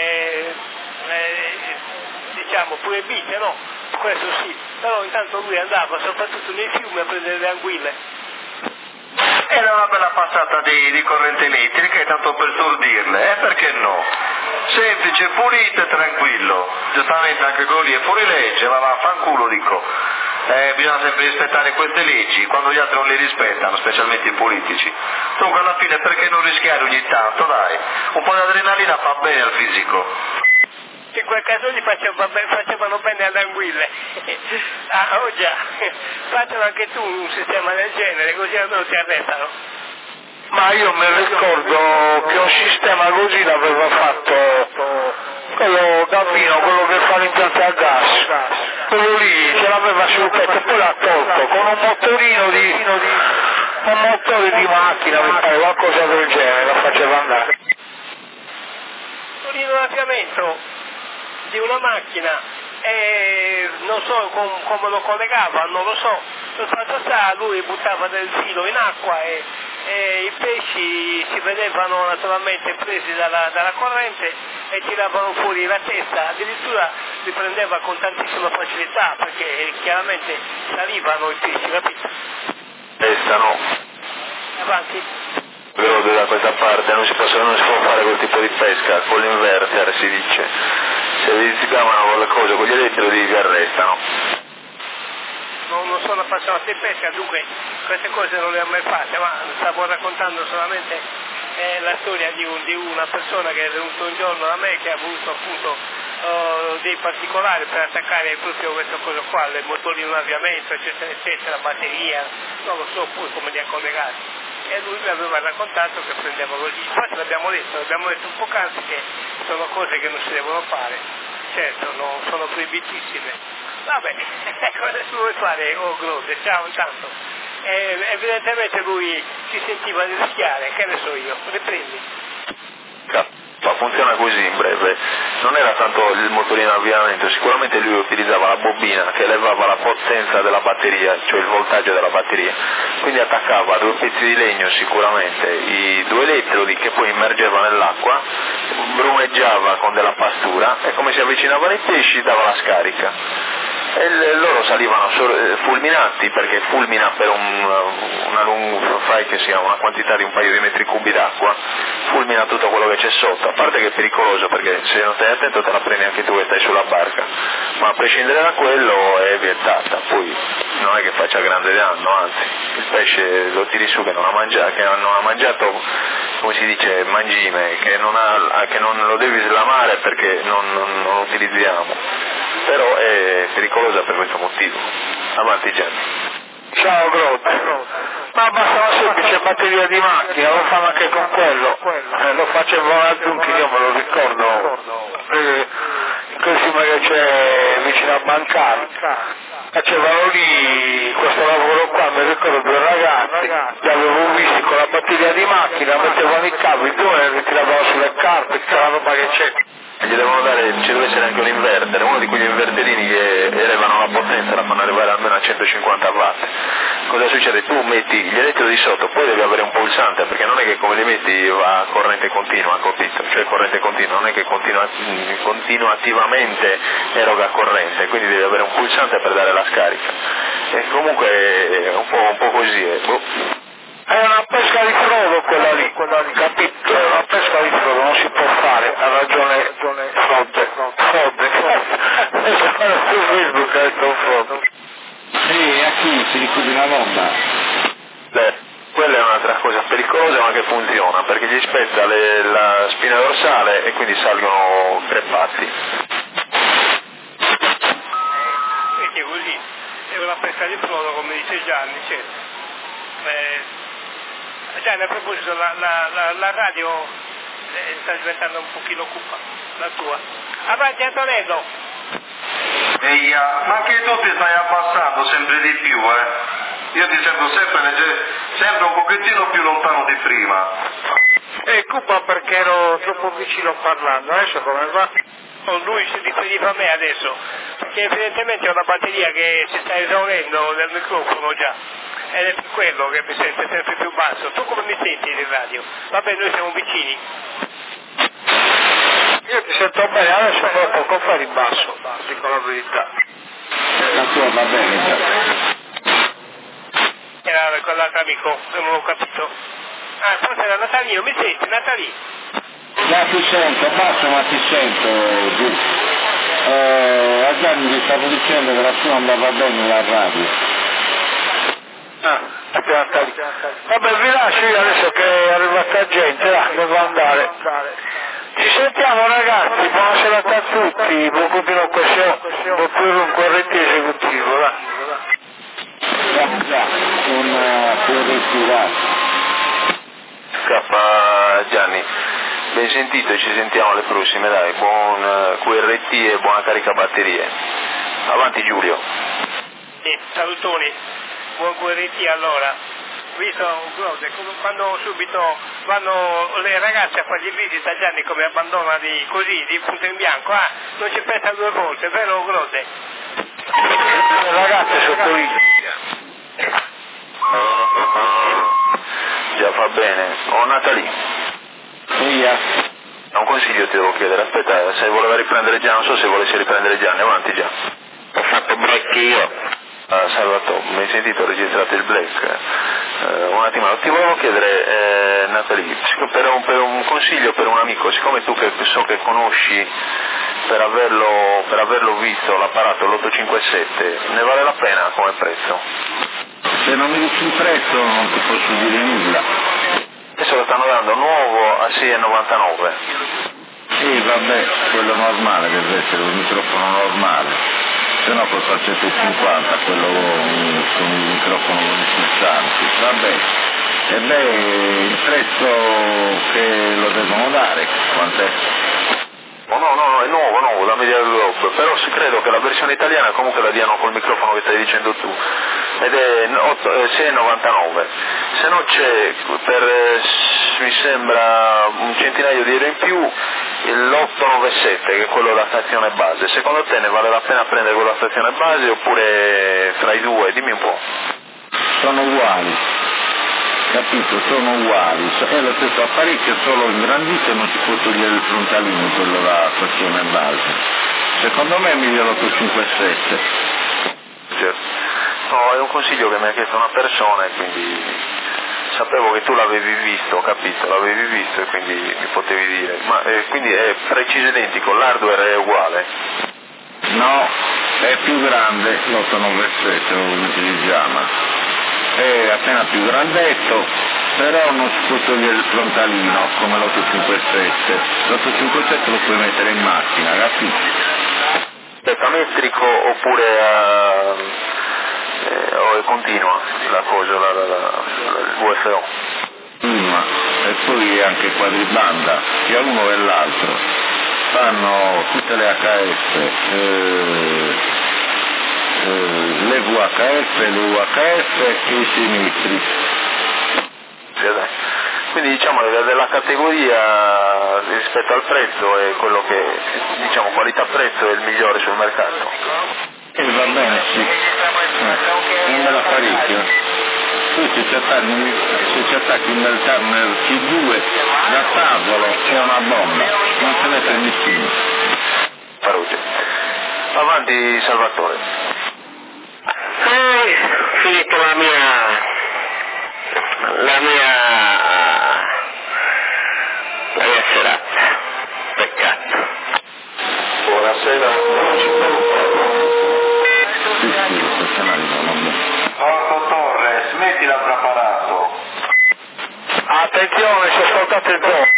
diciamo proibita, no? Questo sì, però intanto lui andava soprattutto nei fiumi a prendere le anguille. ed è una bella passata di corrente elettrica, tanto per dirle, perché no? Semplice, pulito e tranquillo, giustamente anche quello lì è fuori legge, ma vaffanculo dico, bisogna sempre rispettare queste leggi, quando gli altri non le rispettano, specialmente i politici. Dunque alla fine perché non rischiare ogni tanto, dai, un po' di adrenalina fa bene al fisico. In quel caso gli facevano bene alle anguille. Ah, oh già, facciano anche tu un sistema del genere, così non ti arrestano. Ma io mi ricordo che un sistema così l'aveva fatto quello Gambino, quello che fa l'impianto a gas, quello lì ce l'aveva sul petto, poi l'ha tolto con un motorino un motore di macchina, mi pare qualcosa del genere, lo faceva andare. Il avviamento di una macchina e non so come lo collegava, non lo so, il fatto sta, lui buttava del filo in acqua e i pesci si vedevano naturalmente presi dalla corrente e tiravano fuori la testa, addirittura li prendeva con tantissima facilità perché chiaramente salivano i pesci, capito? Testa no. Avanti. Vedo da questa parte non si può fare quel tipo di pesca, con l'inverter si dice. Se si chiamano con le cose, con gli elettrodi vi arrestano. Non sono appassionato di pesca, dunque queste cose non le ho mai fatte, ma stavo raccontando solamente la storia di una persona che è venuta un giorno da me che ha avuto appunto dei particolari per attaccare proprio questa cosa qua, il motorino in avviamento, eccetera, eccetera, batteria, non lo so poi come li ha collegati. E lui mi aveva raccontato che prendeva così. Infatti l'abbiamo detto un po' cansi che sono cose che non si devono fare. Certo, non sono proibitissime. Vabbè, cosa si vuole fare? Oh Grode, ciao intanto. Evidentemente lui si sentiva di rischiare, che ne so io, riprendi. Ma funziona così in breve, non era tanto il motorino in avviamento, sicuramente lui utilizzava la bobina che elevava la potenza della batteria, cioè il voltaggio della batteria, quindi attaccava due pezzi di legno sicuramente, i due elettrodi che poi immergeva nell'acqua, brumeggiava con della pastura e come si avvicinavano i pesci dava la scarica. E loro salivano fulminati perché fulmina per fai che sia una quantità di un paio di metri cubi d'acqua, fulmina tutto quello che c'è sotto, a parte che è pericoloso perché se non stai attento te la prendi anche tu che stai sulla barca, ma a prescindere da quello è vietata, poi non è che faccia grande danno, anzi il pesce lo tiri su che non ha mangiato, come si dice, mangime, che non lo devi slamare perché non lo utilizziamo, però è pericolosa per questo motivo. Avanti Gianni. Ciao Grotte, ma basta una semplice batteria di macchina, lo fanno anche con quello, lo facevano a Giunchi, io me lo ricordo, in quel fiume che c'è vicino a Bancari, facevano lì questo lavoro qua, mi ricordo due ragazzi, li avevo visti con la batteria di macchina, mettevano i cavi giù e li tiravano sulle carte, tutta la roba che c'è. Gli devono dare, ci deve essere anche un inverter, uno di quegli inverterini che elevano la potenza, la fanno arrivare almeno a 150 watt. Cosa succede? Tu metti gli elettrodi sotto, poi devi avere un pulsante, perché non è che come li metti va a corrente continua, capito? Cioè corrente continua, non è che continuativamente eroga corrente, quindi devi avere un pulsante per dare la scarica. E comunque è un po' così. È una pesca di frodo quella lì, capito? È una pesca di frodo, non si può fare, ha ragione Frodde. Su Facebook ha detto Frodde. Sì, a chi si richiude una bomba? Quella è un'altra cosa pericolosa ma che funziona, perché gli spezza la spina dorsale e quindi salgono crepati. Perché così è una pesca di frodo come dice Gianni, certo. Gianni, a proposito, la radio sta diventando un pochino cupa, la tua. Avanti Antonello! Eia, ma anche tu ti stai abbassando sempre di più, Io ti sento sempre un pochettino più lontano di prima. Cupa perché ero troppo vicino parlando, adesso come va? Lui si riferiva a me adesso, perché evidentemente è una batteria che si sta esaurendo nel microfono già. Ed è per quello che mi sente sempre più basso. Tu come mi senti in radio? Vabbè, noi siamo vicini. Io ti sento bene, adesso tra poco fai in basso, dico la verità. La tua va bene già. Era quell'altro amico, non l'ho capito. Ah, forse era Natalino, mi senti, Natalino? Ma ti sento, basta ma ti sento, a Gianni ti stavo dicendo che la sua andava bene la radio. Vabbè, vi lascio io adesso che è arrivata gente, là, devo andare. Ci sentiamo ragazzi, buona serata a tutti, buon continuo un corretto esecutivo, là. Già, un correttivato. Scappa Gianni, ben sentito, ci sentiamo alle prossime, dai, buon QRT e buona carica batterie. Avanti Giulio. Sì, salutoni, buon QRT allora. Visto quando subito vanno le ragazze a fargli visita a Gianni come abbandonati così, di punto in bianco, non ci pensa due volte, vero Grote? Le ragazze sottolineo. Già fa bene. Oh Natalì. Un consiglio ti devo chiedere, aspetta, se voleva riprendere Gianni, non so se volessi riprendere Gianni, avanti già. Ho fatto break io. Salvatore, mi hai sentito, ho registrato il break. Un attimo, ti volevo chiedere, Natalì, per un consiglio per un amico, siccome tu che so che conosci per averlo visto l'apparato l'857, ne vale la pena come prezzo? Se non mi dici il prezzo non ti posso dire nulla. Adesso lo stanno dando nuovo a 6,99. Sì, vabbè, quello normale deve essere un microfono normale, se no costa 150 quello con un microfono con i pulsanti. Vabbè, e beh, il prezzo che lo devono dare, quant'è? No, è nuovo, da Media Globe, però credo che la versione italiana comunque la diano col microfono che stai dicendo tu, ed è 6,99. Se no c'è mi sembra un centinaio di euro in più l'897 che è quello della stazione base. Secondo te ne vale la pena prendere quello della stazione base oppure fra i due? Dimmi un po'. Sono uguali, capito? Sono uguali, è lo stesso apparecchio, solo ingrandito e non si può togliere il frontalino, quello della stazione base. Secondo me è meglio l'857. Certo. No, è un consiglio che mi ha chiesto una persona e quindi sapevo che tu l'avevi visto, capito? L'avevi visto e quindi mi potevi dire. Ma quindi è preciso identico, l'hardware è uguale? No, è più grande l'897, lo utilizziamo. È appena più grandetto, però non si può togliere il frontalino come l'857. L'857 lo puoi mettere in macchina, capito? È metrico oppure o è continua la cosa, il VFO? E poi anche quadribanda, sia uno che l'altro. Fanno tutte le HS, le VHF, le UHF e i sinistri. Quindi diciamo che della categoria rispetto al prezzo è quello che, diciamo, qualità-prezzo è il migliore sul mercato. Va bene, sì. Un bel apparecchio. Tu se ci attacchi nel T2 da tavolo è una bomba, non se mette nessuno. Parucci. Avanti Salvatore. Finito la mia serata. Peccato. Buonasera. Porto Torre, smettila preparato. Attenzione, ci ascoltate il po'.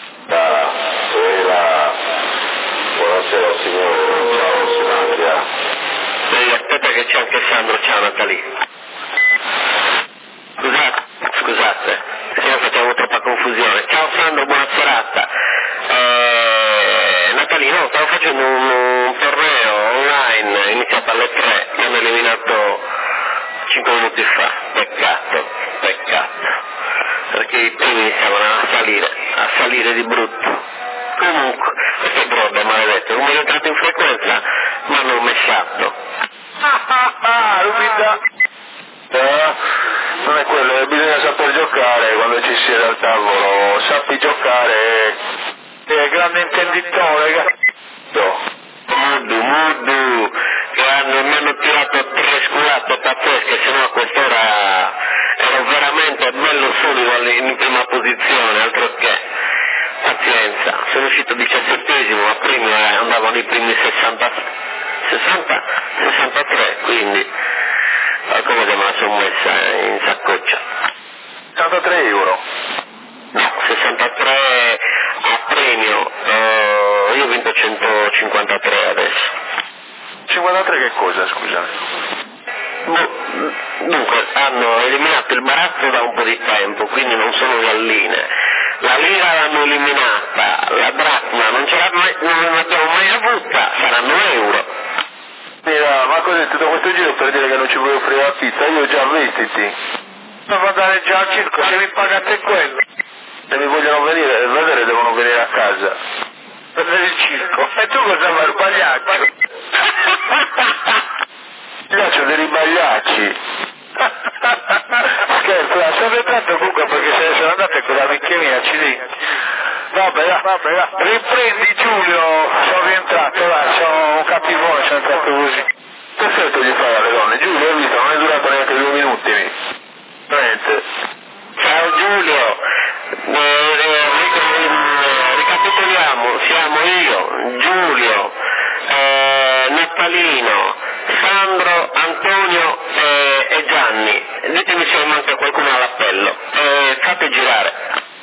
Buonasera signore, ciao Silvia. Aspetta che c'è anche Sandro, ciao Natalì. Scusate, se no facciamo troppa confusione. Ciao Sandro, buona serata. Natalì, no, stavo facendo un torneo online, iniziato alle 3, mi hanno eliminato 5 minuti fa, peccato, perché i primi iniziavano a salire di brutto. Comunque, questo brodo maledetto, come è entrato in frequenza, mi hanno messato. L'umidità. Non è quello, bisogna saper giocare quando ci si è al tavolo, sappi giocare, è grande intenditore, Mudu, che mi hanno tirato 3 sculate pazzesche, se no a quest'ora solo in prima posizione, altro che pazienza, sono uscito 17esimo, a premio andavano i primi 63, quindi come che me la sono messa in saccoccia. 63 euro? No, 63 a premio, io ho vinto 153 adesso. 53 che cosa, scusami? Dunque, hanno eliminato il baratto da un po' di tempo, quindi non sono galline. La lira l'hanno eliminata, la dracma non l'abbiamo mai avuta, saranno euro. Mira, ma cos'è tutto questo giro per dire che non ci volevo offrire la pizza? Io ho già vestiti. Devo andare già al circo, se mi pagate quello. Se mi vogliono venire a vedere devono venire a casa. Per vedere il circo. E tu cosa vai, sbagliato? Piacciono dei ribagliacci. Scherzo, sono entrato comunque perché se ne sono andate con la vecchia mia, accidenti. Vabbè, riprendi Giulio, sono rientrato, sono un cattivone, sono entrato così. Perfetto gli fai alle donne, Giulio hai visto, non è durato neanche 2 minuti. Veramente. Ciao Giulio, ricapitoliamo, siamo io, Giulio, Natalino, Sandro, Antonio e Gianni. Ditemi se manca qualcuno all'appello. Fate girare.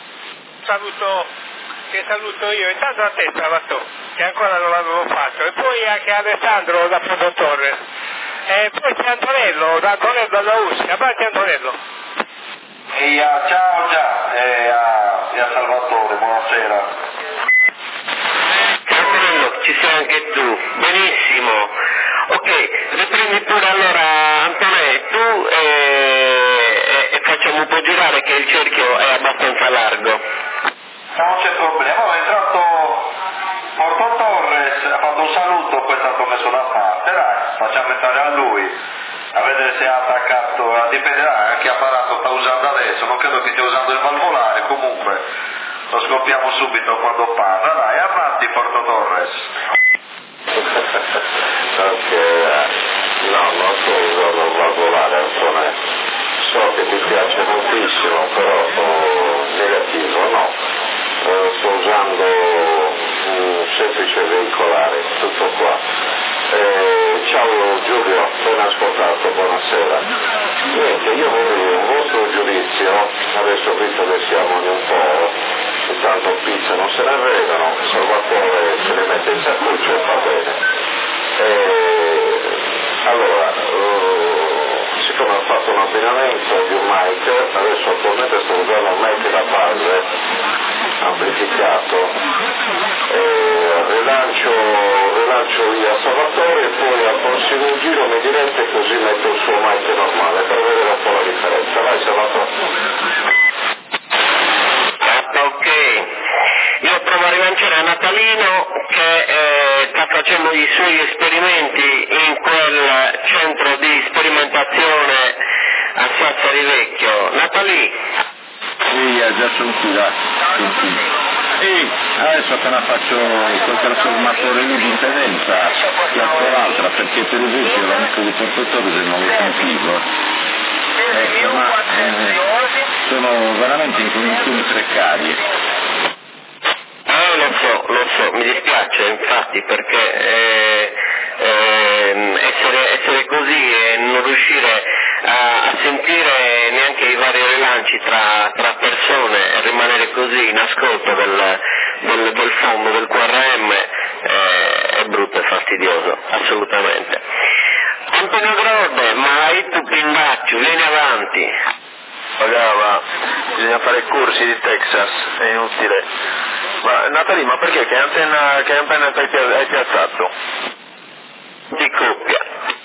Saluto io, intanto a te Salvatore, che ancora non l'avevo fatto, e poi anche Alessandro da Porto Torres, e poi c'è Antonello da Usci, avanti Antonello. Ciao già, e a Salvatore, buonasera. Ciao Antonello, ci sei anche tu, benissimo. Ok, riprendi pure allora Antonello, tu e facciamo un po' girare che il cerchio è abbastanza largo. Non c'è problema, ho entrato Porto Torres, ha fatto un saluto, poi è stato messo da parte, dai, facciamo entrare a lui, a vedere se ha attaccato, dipenderà anche che apparato sta usando adesso, non credo che stia usando il valvolare, comunque lo scopriamo subito quando parla, dai, avanti Porto Torres. No, non sto usando il valvolare, Antonello, so che ti piace moltissimo, però negativo, no. Sto usando un semplice veicolare, tutto qua. Ciao Giulio, ben ascoltato, buonasera. Niente, io volevo un vostro giudizio, adesso visto che siamo di un po', intanto pizza non se ne vedono, Salvatore se le mette in saccoccia e va bene. Allora, siccome ho fatto un abbinamento di un mic, adesso attualmente sto usando un mic da base amplificato, rilancio via Salvatore e poi al prossimo giro mi direte così metto il suo mic normale per vedere un po' la differenza. Vai Salvatore. Ok, io provo a rilanciare a Natalino che sta facendo i suoi esperimenti in quel centro di sperimentazione a Sassari Vecchio. Natalì. Sì, già sono qui, dai. E adesso appena faccio quel trasformatore lì di tendenza, chiacco l'altra, perché per esempio l'amico di Porto Torres non lo sentivo. Ma sono veramente in condizioni precarie. Lo so, mi dispiace infatti perché essere così e non riuscire a sentire neanche i vari rilanci tra persone e rimanere così in ascolto del fondo del QRM è brutto e fastidioso, assolutamente. Antonio Grode, ma hai tu pindaccio, vieni avanti. Pagava, bisogna fare corsi di Texas, è inutile. Ma Natalì, ma perché? Che antenna hai piazzato? Di coppia.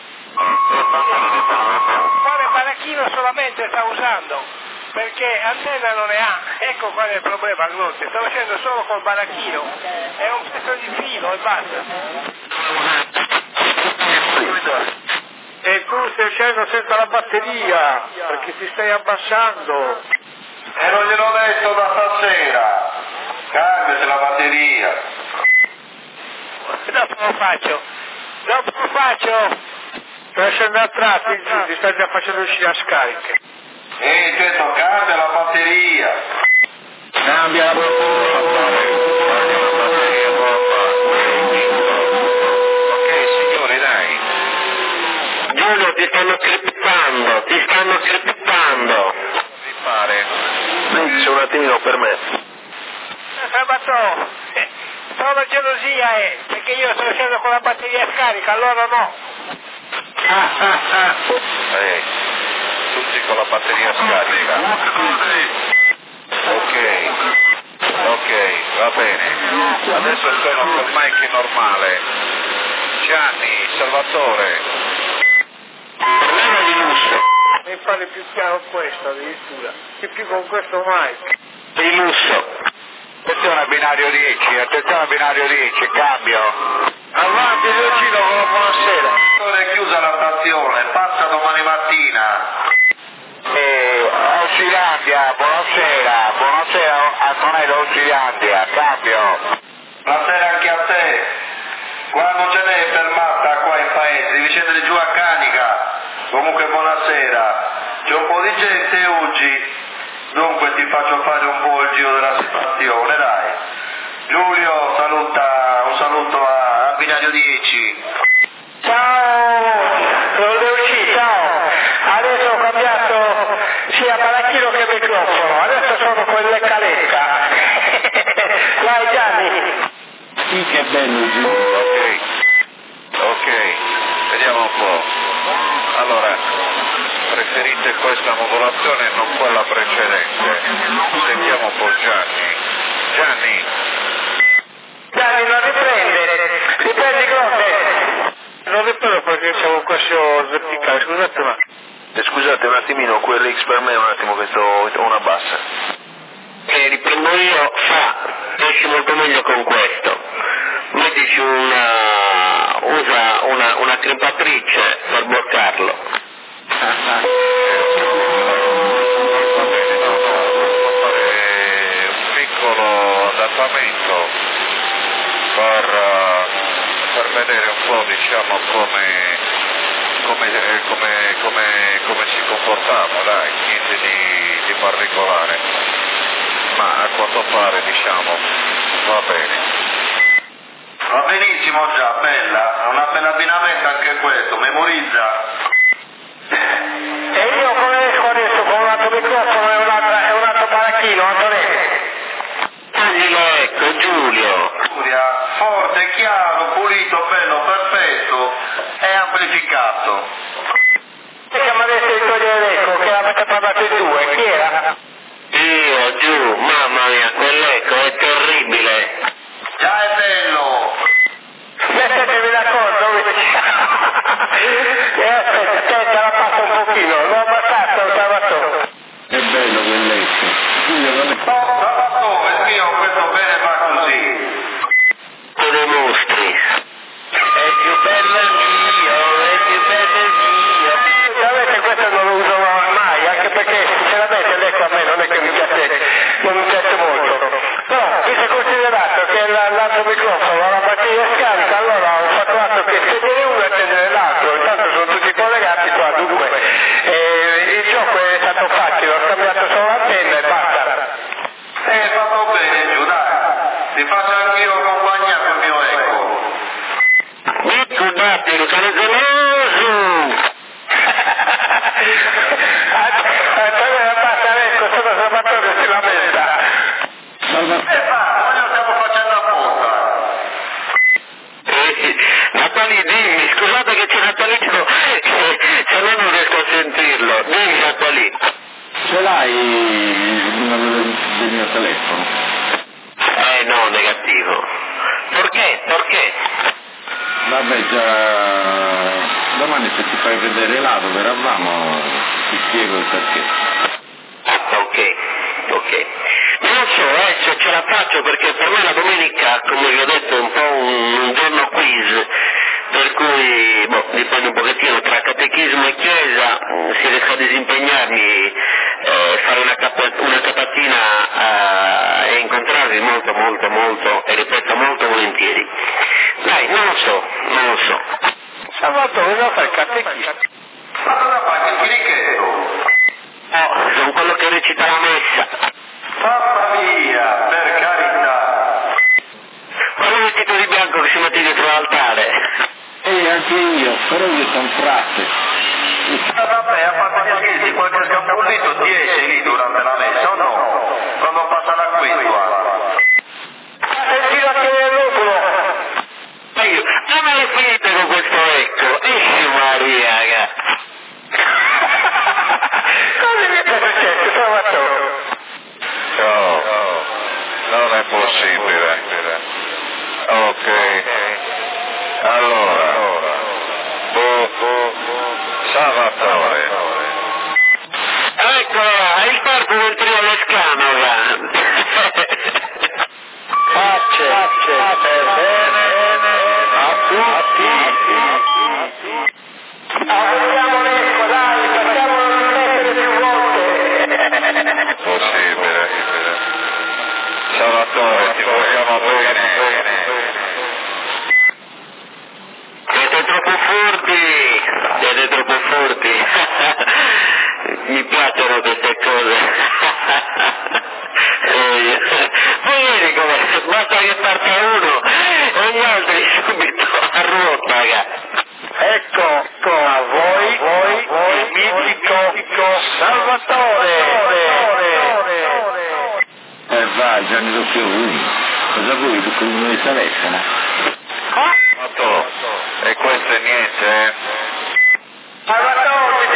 Quale baracchino solamente sta usando? Perché antenna non ne ha, ecco qual è il problema Grotte, sta facendo solo col baracchino, è un pezzo di filo e basta. E tu stai uscendo senza la batteria, perché ti stai abbassando. E non gliel'ho detto da stasera, cambiate la batteria. Dopo lo faccio. Stai lasciando a tratti, ti stai già facendo uscire a scariche. Certo, cambia la batteria. Cambia la Ok, signori, dai. Giulio, ti stanno crepitando. Ripare. Mix un attimino per me. Sabato, solo gelosia perché io sto scendo con la batteria scarica, allora no. Tutti con la batteria scarica. Ok, va bene. Adesso sono col mic normale. Gianni, Salvatore. Problema di lusso. Mi pare più chiaro questo addirittura, che più con questo mic. Di lusso. Attenzione binario 10, cambio. Avanti Giorgino, buonasera. È chiusa la stazione, passa domani mattina. Auxiliandia, buonasera Antonello Auxiliandia, cambio. Buonasera anche a te. Qua non ce n'è fermata qua in paese, devi scendere giù a Canica. Comunque buonasera. C'è un po' di gente oggi, dunque ti faccio fare un po' il giro della situazione, dai. Giulio saluta, un saluto a Binario 10. Ciao, ciao. Adesso ho cambiato sia paracchino che microfono, adesso sono con il lecca. Vai Gianni. Sì, che bello Giulio. Ok, vediamo un po'. Allora, preferite questa modulazione e non quella precedente? Sentiamo un po' Gianni, non riprendi grosse. Non riprendo perché siamo quasi verticali, scusate ma. Scusate un attimino, quell'X per me un attimo che ho una bassa. Riprendo io, esci molto meglio con questo. Mettici usa una crepatrice per bloccarlo. va bene, posso fare un piccolo adattamento per vedere un po', diciamo, come si comportava, dai, niente di particolare, ma a quanto pare, diciamo, va bene. Va benissimo già, bella, un bel abbinamento anche questo, memorizza. E io come esco adesso con un altro microfono e un altro paracchino, Antonello? Taglilo, ecco, Giulio. Forte, chiaro, pulito, bello, perfetto e amplificato. Che mi ha detto di togliere l'eco, che avete parlato in due, chi era? Io, giù, mamma mia, quell'eco è terribile. Già è bello. Mettetevi d'accordo, aspetta, la passo un pochino, l'ho abbassato, Salvatore. È bello quell'ecco. Giulio, non è... Salvatore, il mio, questo bene va così. Tu dei mostri. È più bello il mio. Sapete, questo non lo uso mai, anche perché sinceramente l'eco a me non è che non mi piace molto. Però, visto considerato che l'altro microfono ha la batteria scarica, allora ho fatto altro che accendere uno e accendere l'altro, intanto sono tutti collegati qua, dunque il gioco è stato facile, ho cambiato solo l'antenna e basta. Fatto bene, giù, dai. Ti faccio anch'io compagnia col mio eco. Scusate, sono geloso. Antonio, basta, ecco, sono Salvatore, si lamenta. Noi lo stiamo facendo apposta. Natali, dimmi, scusate che c'è Natalino, se no non riesco a sentirlo. Dimmi Natali. Ce l'hai il numero del mio telefono? No, negativo. Perché? Vabbè, già domani se ti fai vedere là dove eravamo ti spiego il perché. Ok. Non so se ce la faccio perché per me la domenica, come vi ho detto, è un po' un giorno quiz, per cui dipende un pochettino tra catechismo e chiesa, se riesco a disimpegnarmi, fare una capatina e incontrarvi molto, e ripeto, molto volentieri. Dai, non lo so. Salvatore, non fai il catechismo. Ma cosa fai, che chirichetto? recita la messa. Mamma mia, per carità! Ma lui vestito di bianco che si mette dietro l'altare. Anche io, però io sono frate. Vabbè, a parte gli scherzi, qualche scampollito ti esce lì durante la messa, o no? Quando passa la quinta. Sentila che è l'upulo. Ma me l'ho finita con questo ecco, esci Maria, Cosa mi è successo, Salvatore? No, non è possibile. Ok. Allora, Salvatore. Eccola, è il corpo del trio Lescano, Pace, bene, a tutti. Apriamo l'ecco, dai, facciamolo ripetere più volte. Possibile. Salvatore, ti vogliamo bene. Siete troppo furti. Mi piacciono queste cose. Poi vedi come basta che parta uno e gli altri subito a ruota, Ecco a voi il mitico Salvatore. Vai, Gianni Doppioni, cosa vuoi? Tu non mi telefono? Otto, e questo è niente, eh? Salvatore,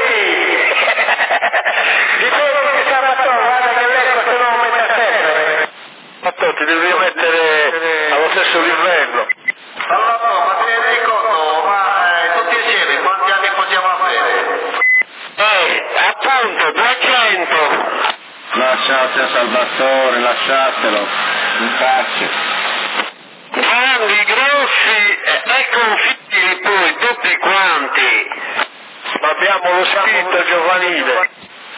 difenditi Salvatore, guarda che l'ecco se non mette a sempre. Otto, ti devi mettere allo stesso livello. Salvatore, ma ti rendi conto? Ma tutti insieme quanti anni possiamo avere? Appunto, 200. Lasciate Salvatore, lasciatelo, in pace. Grandi, grossi e configli poi tutti quanti. Ma abbiamo lo spirito giovanile.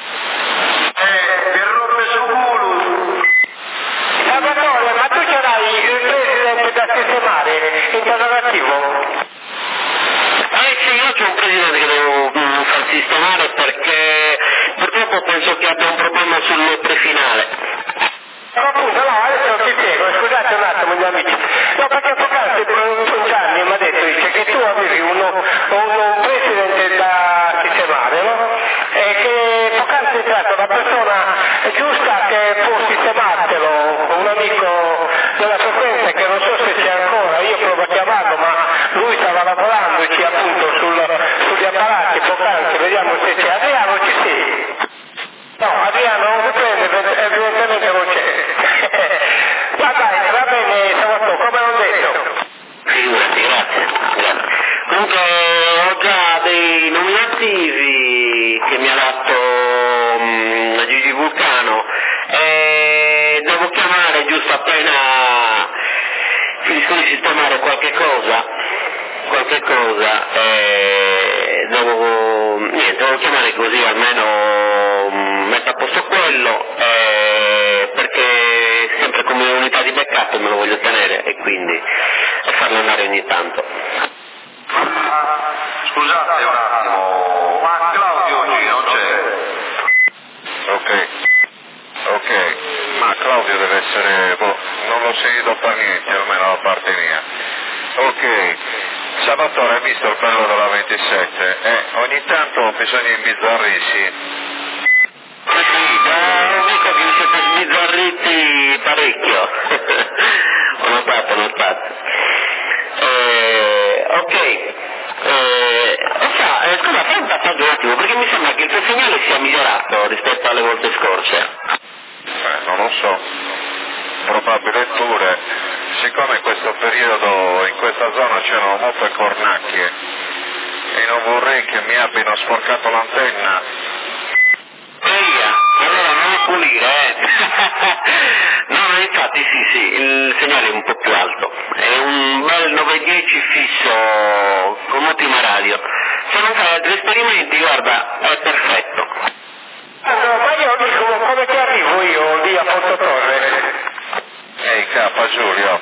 Per rompe su culo! Salvatore, ma tu c'erai il presidente da sistemare, interrogativo? Sì, io c'ho un presidente che devo far sistemare perché purtroppo penso che abbia un problema sul prefinale. Appunto, no, adesso ti spiego, scusate un attimo gli amici. No, perché poc'anzi Gianni mi ha detto, dice che tu avevi un presidente da sistemare, no? E che poc'anzi è stata la persona giusta che può sistemartelo, un amico della sofferenza che non so se c'è ancora, io provo a chiamarlo, ma lui stava lavorandoci appunto sugli apparati poc'anzi, vediamo se c'è. Adriano ci sei? No, Adriano non mi prende, evidentemente non c'è. Ma dai, va bene, Salvatore, come ho detto. Figurati, grazie. Comunque ho già dei nominativi che mi ha dato Gigi Vulcano e devo chiamare giusto appena finisco di sistemare qualche cosa devo chiamare così almeno metto a posto quello perché sempre come unità di backup me lo voglio tenere e quindi farlo andare ogni tanto. Scusate un attimo, ma Claudio oggi non c'è? Ok, ma Claudio deve essere, non l'ho sentito per niente, almeno da parte mia. Ok, Salvatore, hai visto il bello della 27? Ogni tanto bisogna imbizzarrirsi. Ho visto che vi siete sbizzarriti parecchio. Ho notato. Ok. Scusa, fai un passaggio un attimo, perché mi sembra che il tuo segnale sia migliorato rispetto alle volte scorse. Non lo so, probabile pure, siccome in questo periodo in questa zona c'erano molte cornacchie e non vorrei che mi abbiano sporcato l'antenna. Allora non è pulire, No, infatti sì, il segnale è un po' più alto, è un bel 910 fisso con ottima radio. Se non fai altri esperimenti, guarda, è perfetto. No, ma io dico, come che arrivo io lì a Porto Torre? Ehi capa Giulio,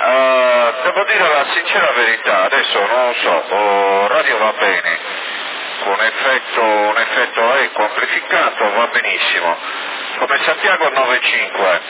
ma devo dire la sincera verità, adesso non lo so, radio va bene, ecco, un effetto eco amplificato va benissimo. Come Santiago 9.5.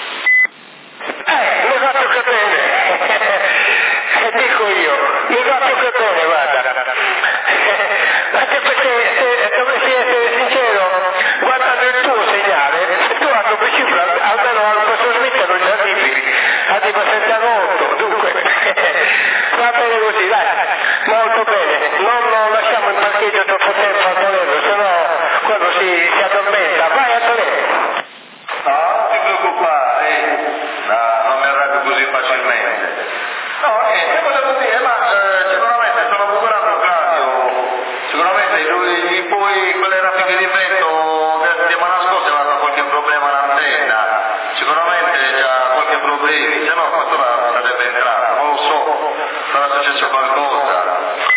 Mi fa più che bene, dico io, mi fa più che bene, guarda. Anche perché se dovessi essere sincero, guardando il tuo segnale, tu a 9.5 almeno al professor Smith non ci arrivi, arriva Santiago 8, dunque va bene così, dai, molto bene, non lasciamo il parcheggio troppo tempo a Toledo, sennò quello si addormenta, vai a Toledo. No, non ti preoccupare, non mi arrabbio così facilmente. No, niente, volevo dire, ma sicuramente sono procurato Claudio, sicuramente lui poi quelle raffiche di vento della settimana scorsa è avuto qualche problema all'antenna, sicuramente c'ha qualche problema, se no questo sarebbe entrato, non lo so, sarà successo qualcosa.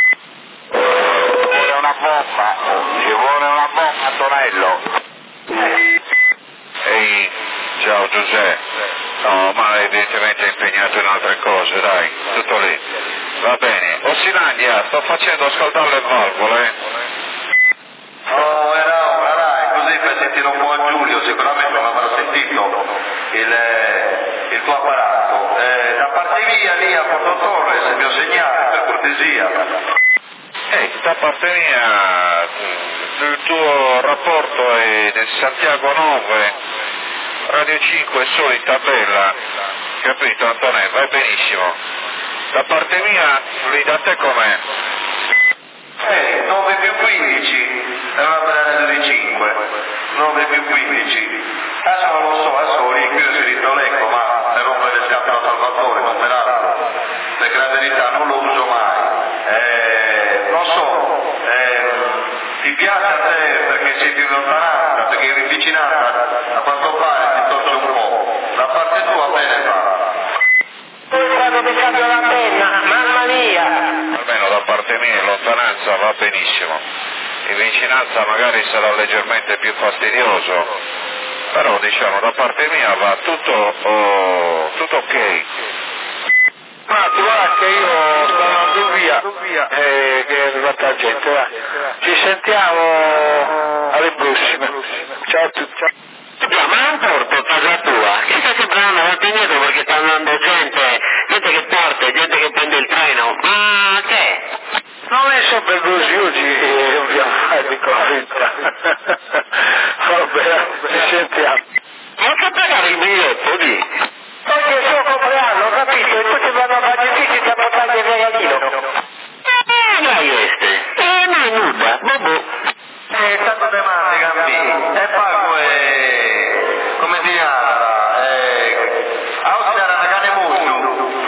Ci vuole una bomba, Tonello. Ehi, ciao Giuseppe. No, ma evidentemente è impegnato in altre cose, dai, tutto lì. Va bene. Ossilandia, sto facendo scaldare le valvole. Oh, era dai, così per sentire un po' a Giulio, sicuramente non avrà sentito il tuo apparato. Da parte mia lì a Porto Torres mi ho segnato, per cortesia. Da parte mia, il tuo rapporto è del Santiago 9, Radio 5 solo in tabella, capito Antonello? Vai benissimo. Da parte mia, lì da te com'è? 9 più 15, è una bella radio di 5, 9 più 15. Adesso non lo so, adesso lì qui si rintolecco, ma per rompere le scatole a Salvatore, non per altro, perché la verità non lo uso mai. Non so, ti piace a te perché sei più lontanata, perché in vicinanza a quanto pare ti torce un po', da parte tua bene va. Poi quando mi cambio la penna, mamma mia! Almeno da parte mia in lontananza va benissimo. In vicinanza magari sarà leggermente più fastidioso, però diciamo da parte mia va tutto ok. Ma ti guarda che io sto andando via, che è arrivata gente, va. Ci sentiamo alle prossime. Ciao a tutti. Ma non porto a casa tua, che sta sembrando molto indietro perché sta andando gente che parte, gente che prende il treno, ma che? Non è sempre così, oggi dobbiamo fare convinta. Vabbè, ci sentiamo. Ma che pagare il biglietto lì? Oggi è il suo compleanno, ho capito, e tutti vanno a fare difficile da portare il regalino. Dai queste, non è nuda, bobo. Tanto demande, Gambi, e pago come si chiama? Ausera da cane muccio.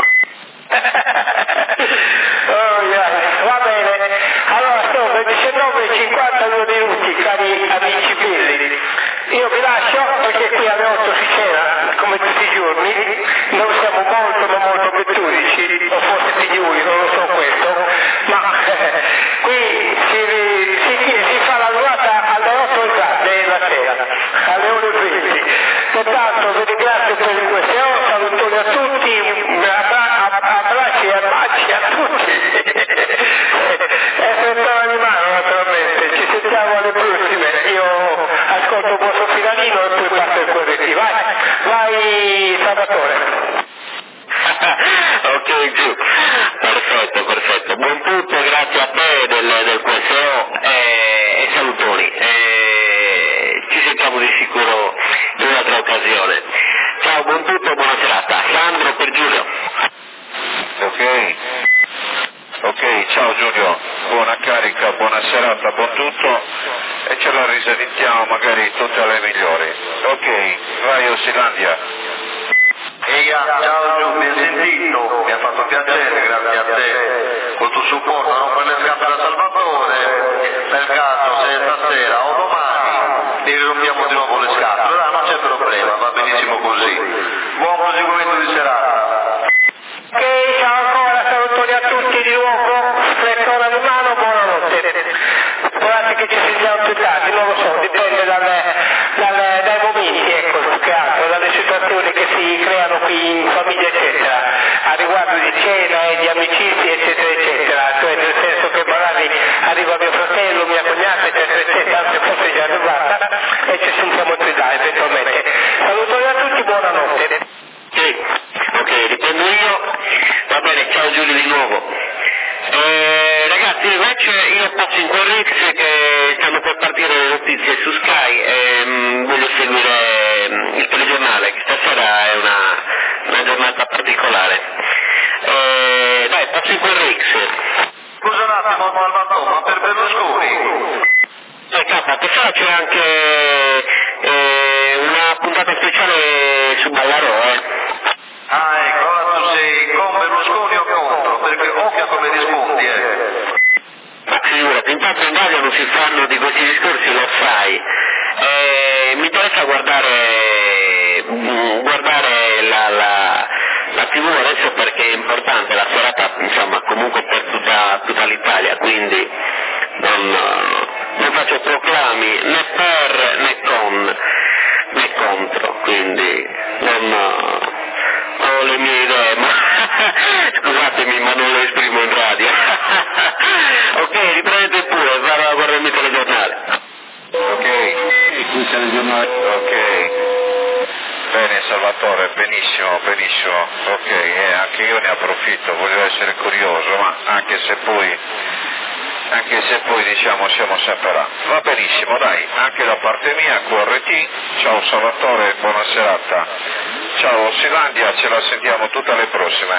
Oh, va bene, allora sono le 19:52 minuti, cari amici belli. Io vi lascio perché qui alle 8 si cena, come tutti i giorni, noi siamo molto ma molto pettulici, o forse figliuli, non lo so questo, ma qui si fa la durata alle 8 della sera, alle 1:20. Pertanto vi ringrazio per il QSO, salutoni a tutti, abbracci e baci a tutti. E per di mano naturalmente, ci sentiamo alle prossime. Io ascolto il vostro filanino e poi passo il correttivo. Vai Salvatore. Ok, giù. Perfetto. Buon tutto, grazie a te del QSO e salutoni. Ci sentiamo di sicuro in un'altra occasione. Ciao, buon tutto, buona serata. Sandro per Giulio. Ok, ciao Giulio, buona carica, buona serata, buon tutto e ce la risentiamo magari tutte alle migliori. Ok, vai Ossilandia. Ciao Giù, mi hai sentito? Mi ha fatto piacere, grazie a te, col tuo supporto a rompere le scatole a Salvatore, per caso se stasera o domani ti rompiamo di nuovo le scatole, non c'è problema, va benissimo così. Buon proseguimento di serata. Ok, ciao ancora, salutoni a tutti di nuovo, flettona di mano, buonanotte. Può essere che ci sentiamo più tardi, non lo so, dipende dai momenti, ecco, più che altro, dalle situazioni che si creano qui in famiglia, eccetera, a riguardo di cena e di amicizie, eccetera, eccetera, cioè nel senso che magari arriva mio fratello, mia X che stanno per partire le notizie su Sky e voglio seguire il telegiornale, che stasera è una giornata particolare. Dai, passo in QR X. Scusa un attimo, ma per Berlusconi? Stasera c'è anche una puntata speciale su Ballarò, Ah, ecco, allora tu sei con Berlusconi o contro? Perché occhio come rispondi, Ma figurati, intanto in radio non si fanno di questi discorsi, lo sai. Mi interessa guardare la TV adesso perché è importante, la serata insomma comunque per tutta l'Italia, quindi non faccio proclami né per né contro, quindi ho le mie idee, ma scusatemi ma non le esprimo in radio. Ok, riprendete pure, vado a guardare il telegiornale. Ok, il telegiornale. ok. Bene Salvatore, benissimo. Ok, anche io ne approfitto, voglio essere curioso, ma anche se poi diciamo siamo sempre là. Va benissimo, dai, anche da parte mia, QRT, ciao Salvatore, buona serata. Ciao Silandia, ce la sentiamo tutte le prossime.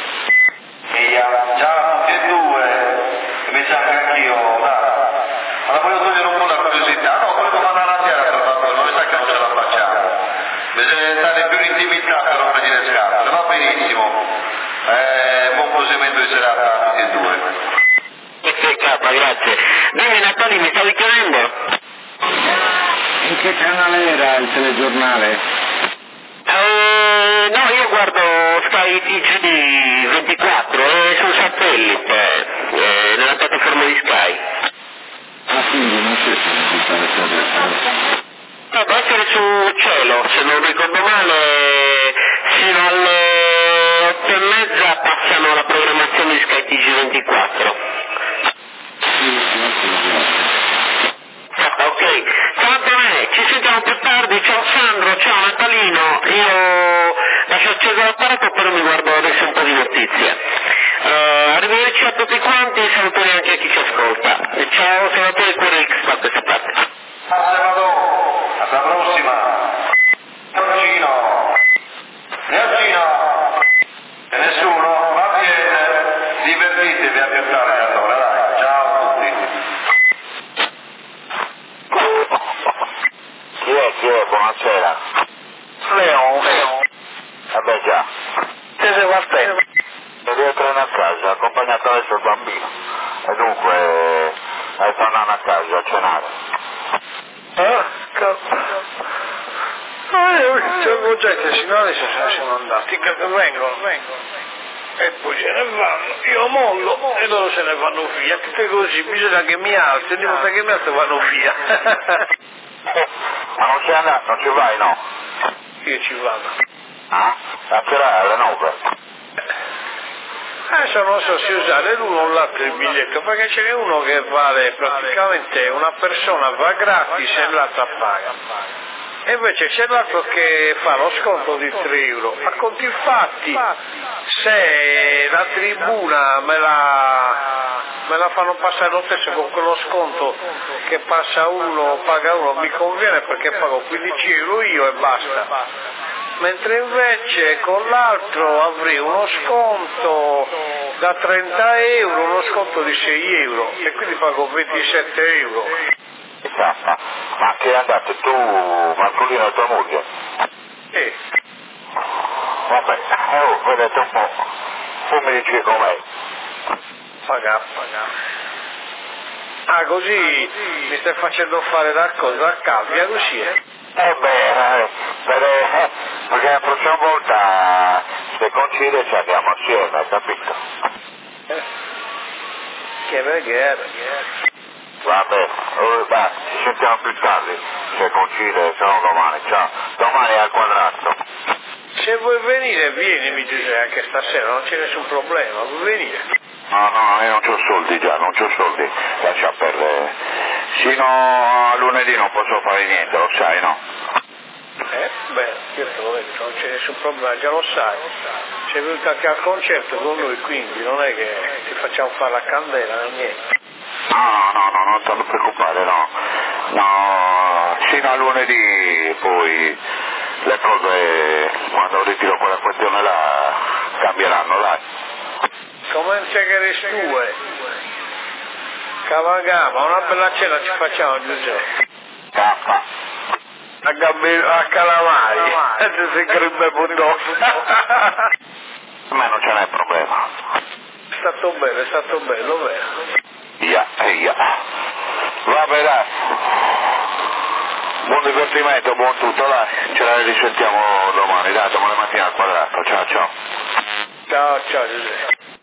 Ciao a tutti e due, mi sa che anch'io, allora voglio togliere un po' la curiosità, no, volevo mandare la sera per fatto, non sa che non ce la facciamo, bisogna stare più in intimità per rompere le scatole, va benissimo, buon proseguimento di serata a tutti e due. Grazie. Bene Natali, mi stavi chiedendo? In che canale era il telegiornale? No, io guardo Sky TG 24 sul satellite, nella piattaforma di Sky. Ah, quindi non c'è su Deve essere su cielo, se non ricordo male, fino alle 8:30 passano la programmazione di Sky TG 24. Ok, ciao Antonè, ci sentiamo più tardi, ciao Sandro, ciao Natalino, io lascio acceso l'apparato però mi guardo adesso un po' di notizie. Arrivederci a tutti quanti e salutoni anche a chi ci ascolta. Ciao Salvatore QRX da questa parte. Salvatore, alla prossima. Neocino, e nessuno, va bene, divertitevi a più tardi allora, dai, ciao a tutti. Chi è? Buonasera. Leo. Vabbè già. Te sei partendo? Devo tornare a casa, accompagnato adesso il bambino. E dunque, stai tornando a casa a cenare. C'è gente, signori, se sono andati, che vengono. E poi se ne vanno, io mollo e loro se ne vanno via, che così bisogna che mi alzi, e di volta che mi alzo vanno via. Ma non sei andato, non ci vai, no? Io ci vado. Ah? A sera alle 9. Adesso non so se usare l'uno o l'altro il biglietto, perché ce n'è uno che vale praticamente, una persona va gratis e l'altra paga. E invece c'è l'altro che fa lo sconto di 3 euro. A conti fatti, se la tribuna me la fanno passare lo stesso con quello sconto che passa uno, paga uno, mi conviene perché pago 15 euro io e basta. Mentre invece con l'altro avrei uno sconto da 30 euro, uno sconto di 6 euro e quindi pago 27 euro. Ma che andate tu, Marcolino e tua moglie? Vabbè, vedete un po', tu mi dici com'è. Paga. Ah, così mi stai facendo fare la cosa a cambia, così è. Perché la prossima volta se coincide ci andiamo assieme, capito? Che veghere. Vabbè, ci sentiamo più tardi, se coincide, se no domani, ciao. Domani è al quadrato. Se vuoi venire, vieni, mi dice anche stasera, non c'è nessun problema, vuoi venire? No, io non c'ho soldi già, lascia perdere. Sino a lunedì non posso fare niente, lo sai, no? Io te l'ho detto, non c'è nessun problema, già lo sai. Sei venuto anche al concerto con noi, quindi non è che ti facciamo fare la candela, niente. No, non ti preoccupare, no. Fino a lunedì poi le cose, quando ritiro quella questione là, cambieranno, dai. Come se che resti due? Cavagama, una bella cena ci facciamo, Giuseppe. Cappa. A calamari, si crebbe putto. A me non ce n'è problema. È stato bello, vero? Ia. Vabbè, dai. Buon divertimento, buon tutto, dai. Ce la risentiamo domani, dai, domani mattina al quadrato. Ciao. Ciao Giuseppe.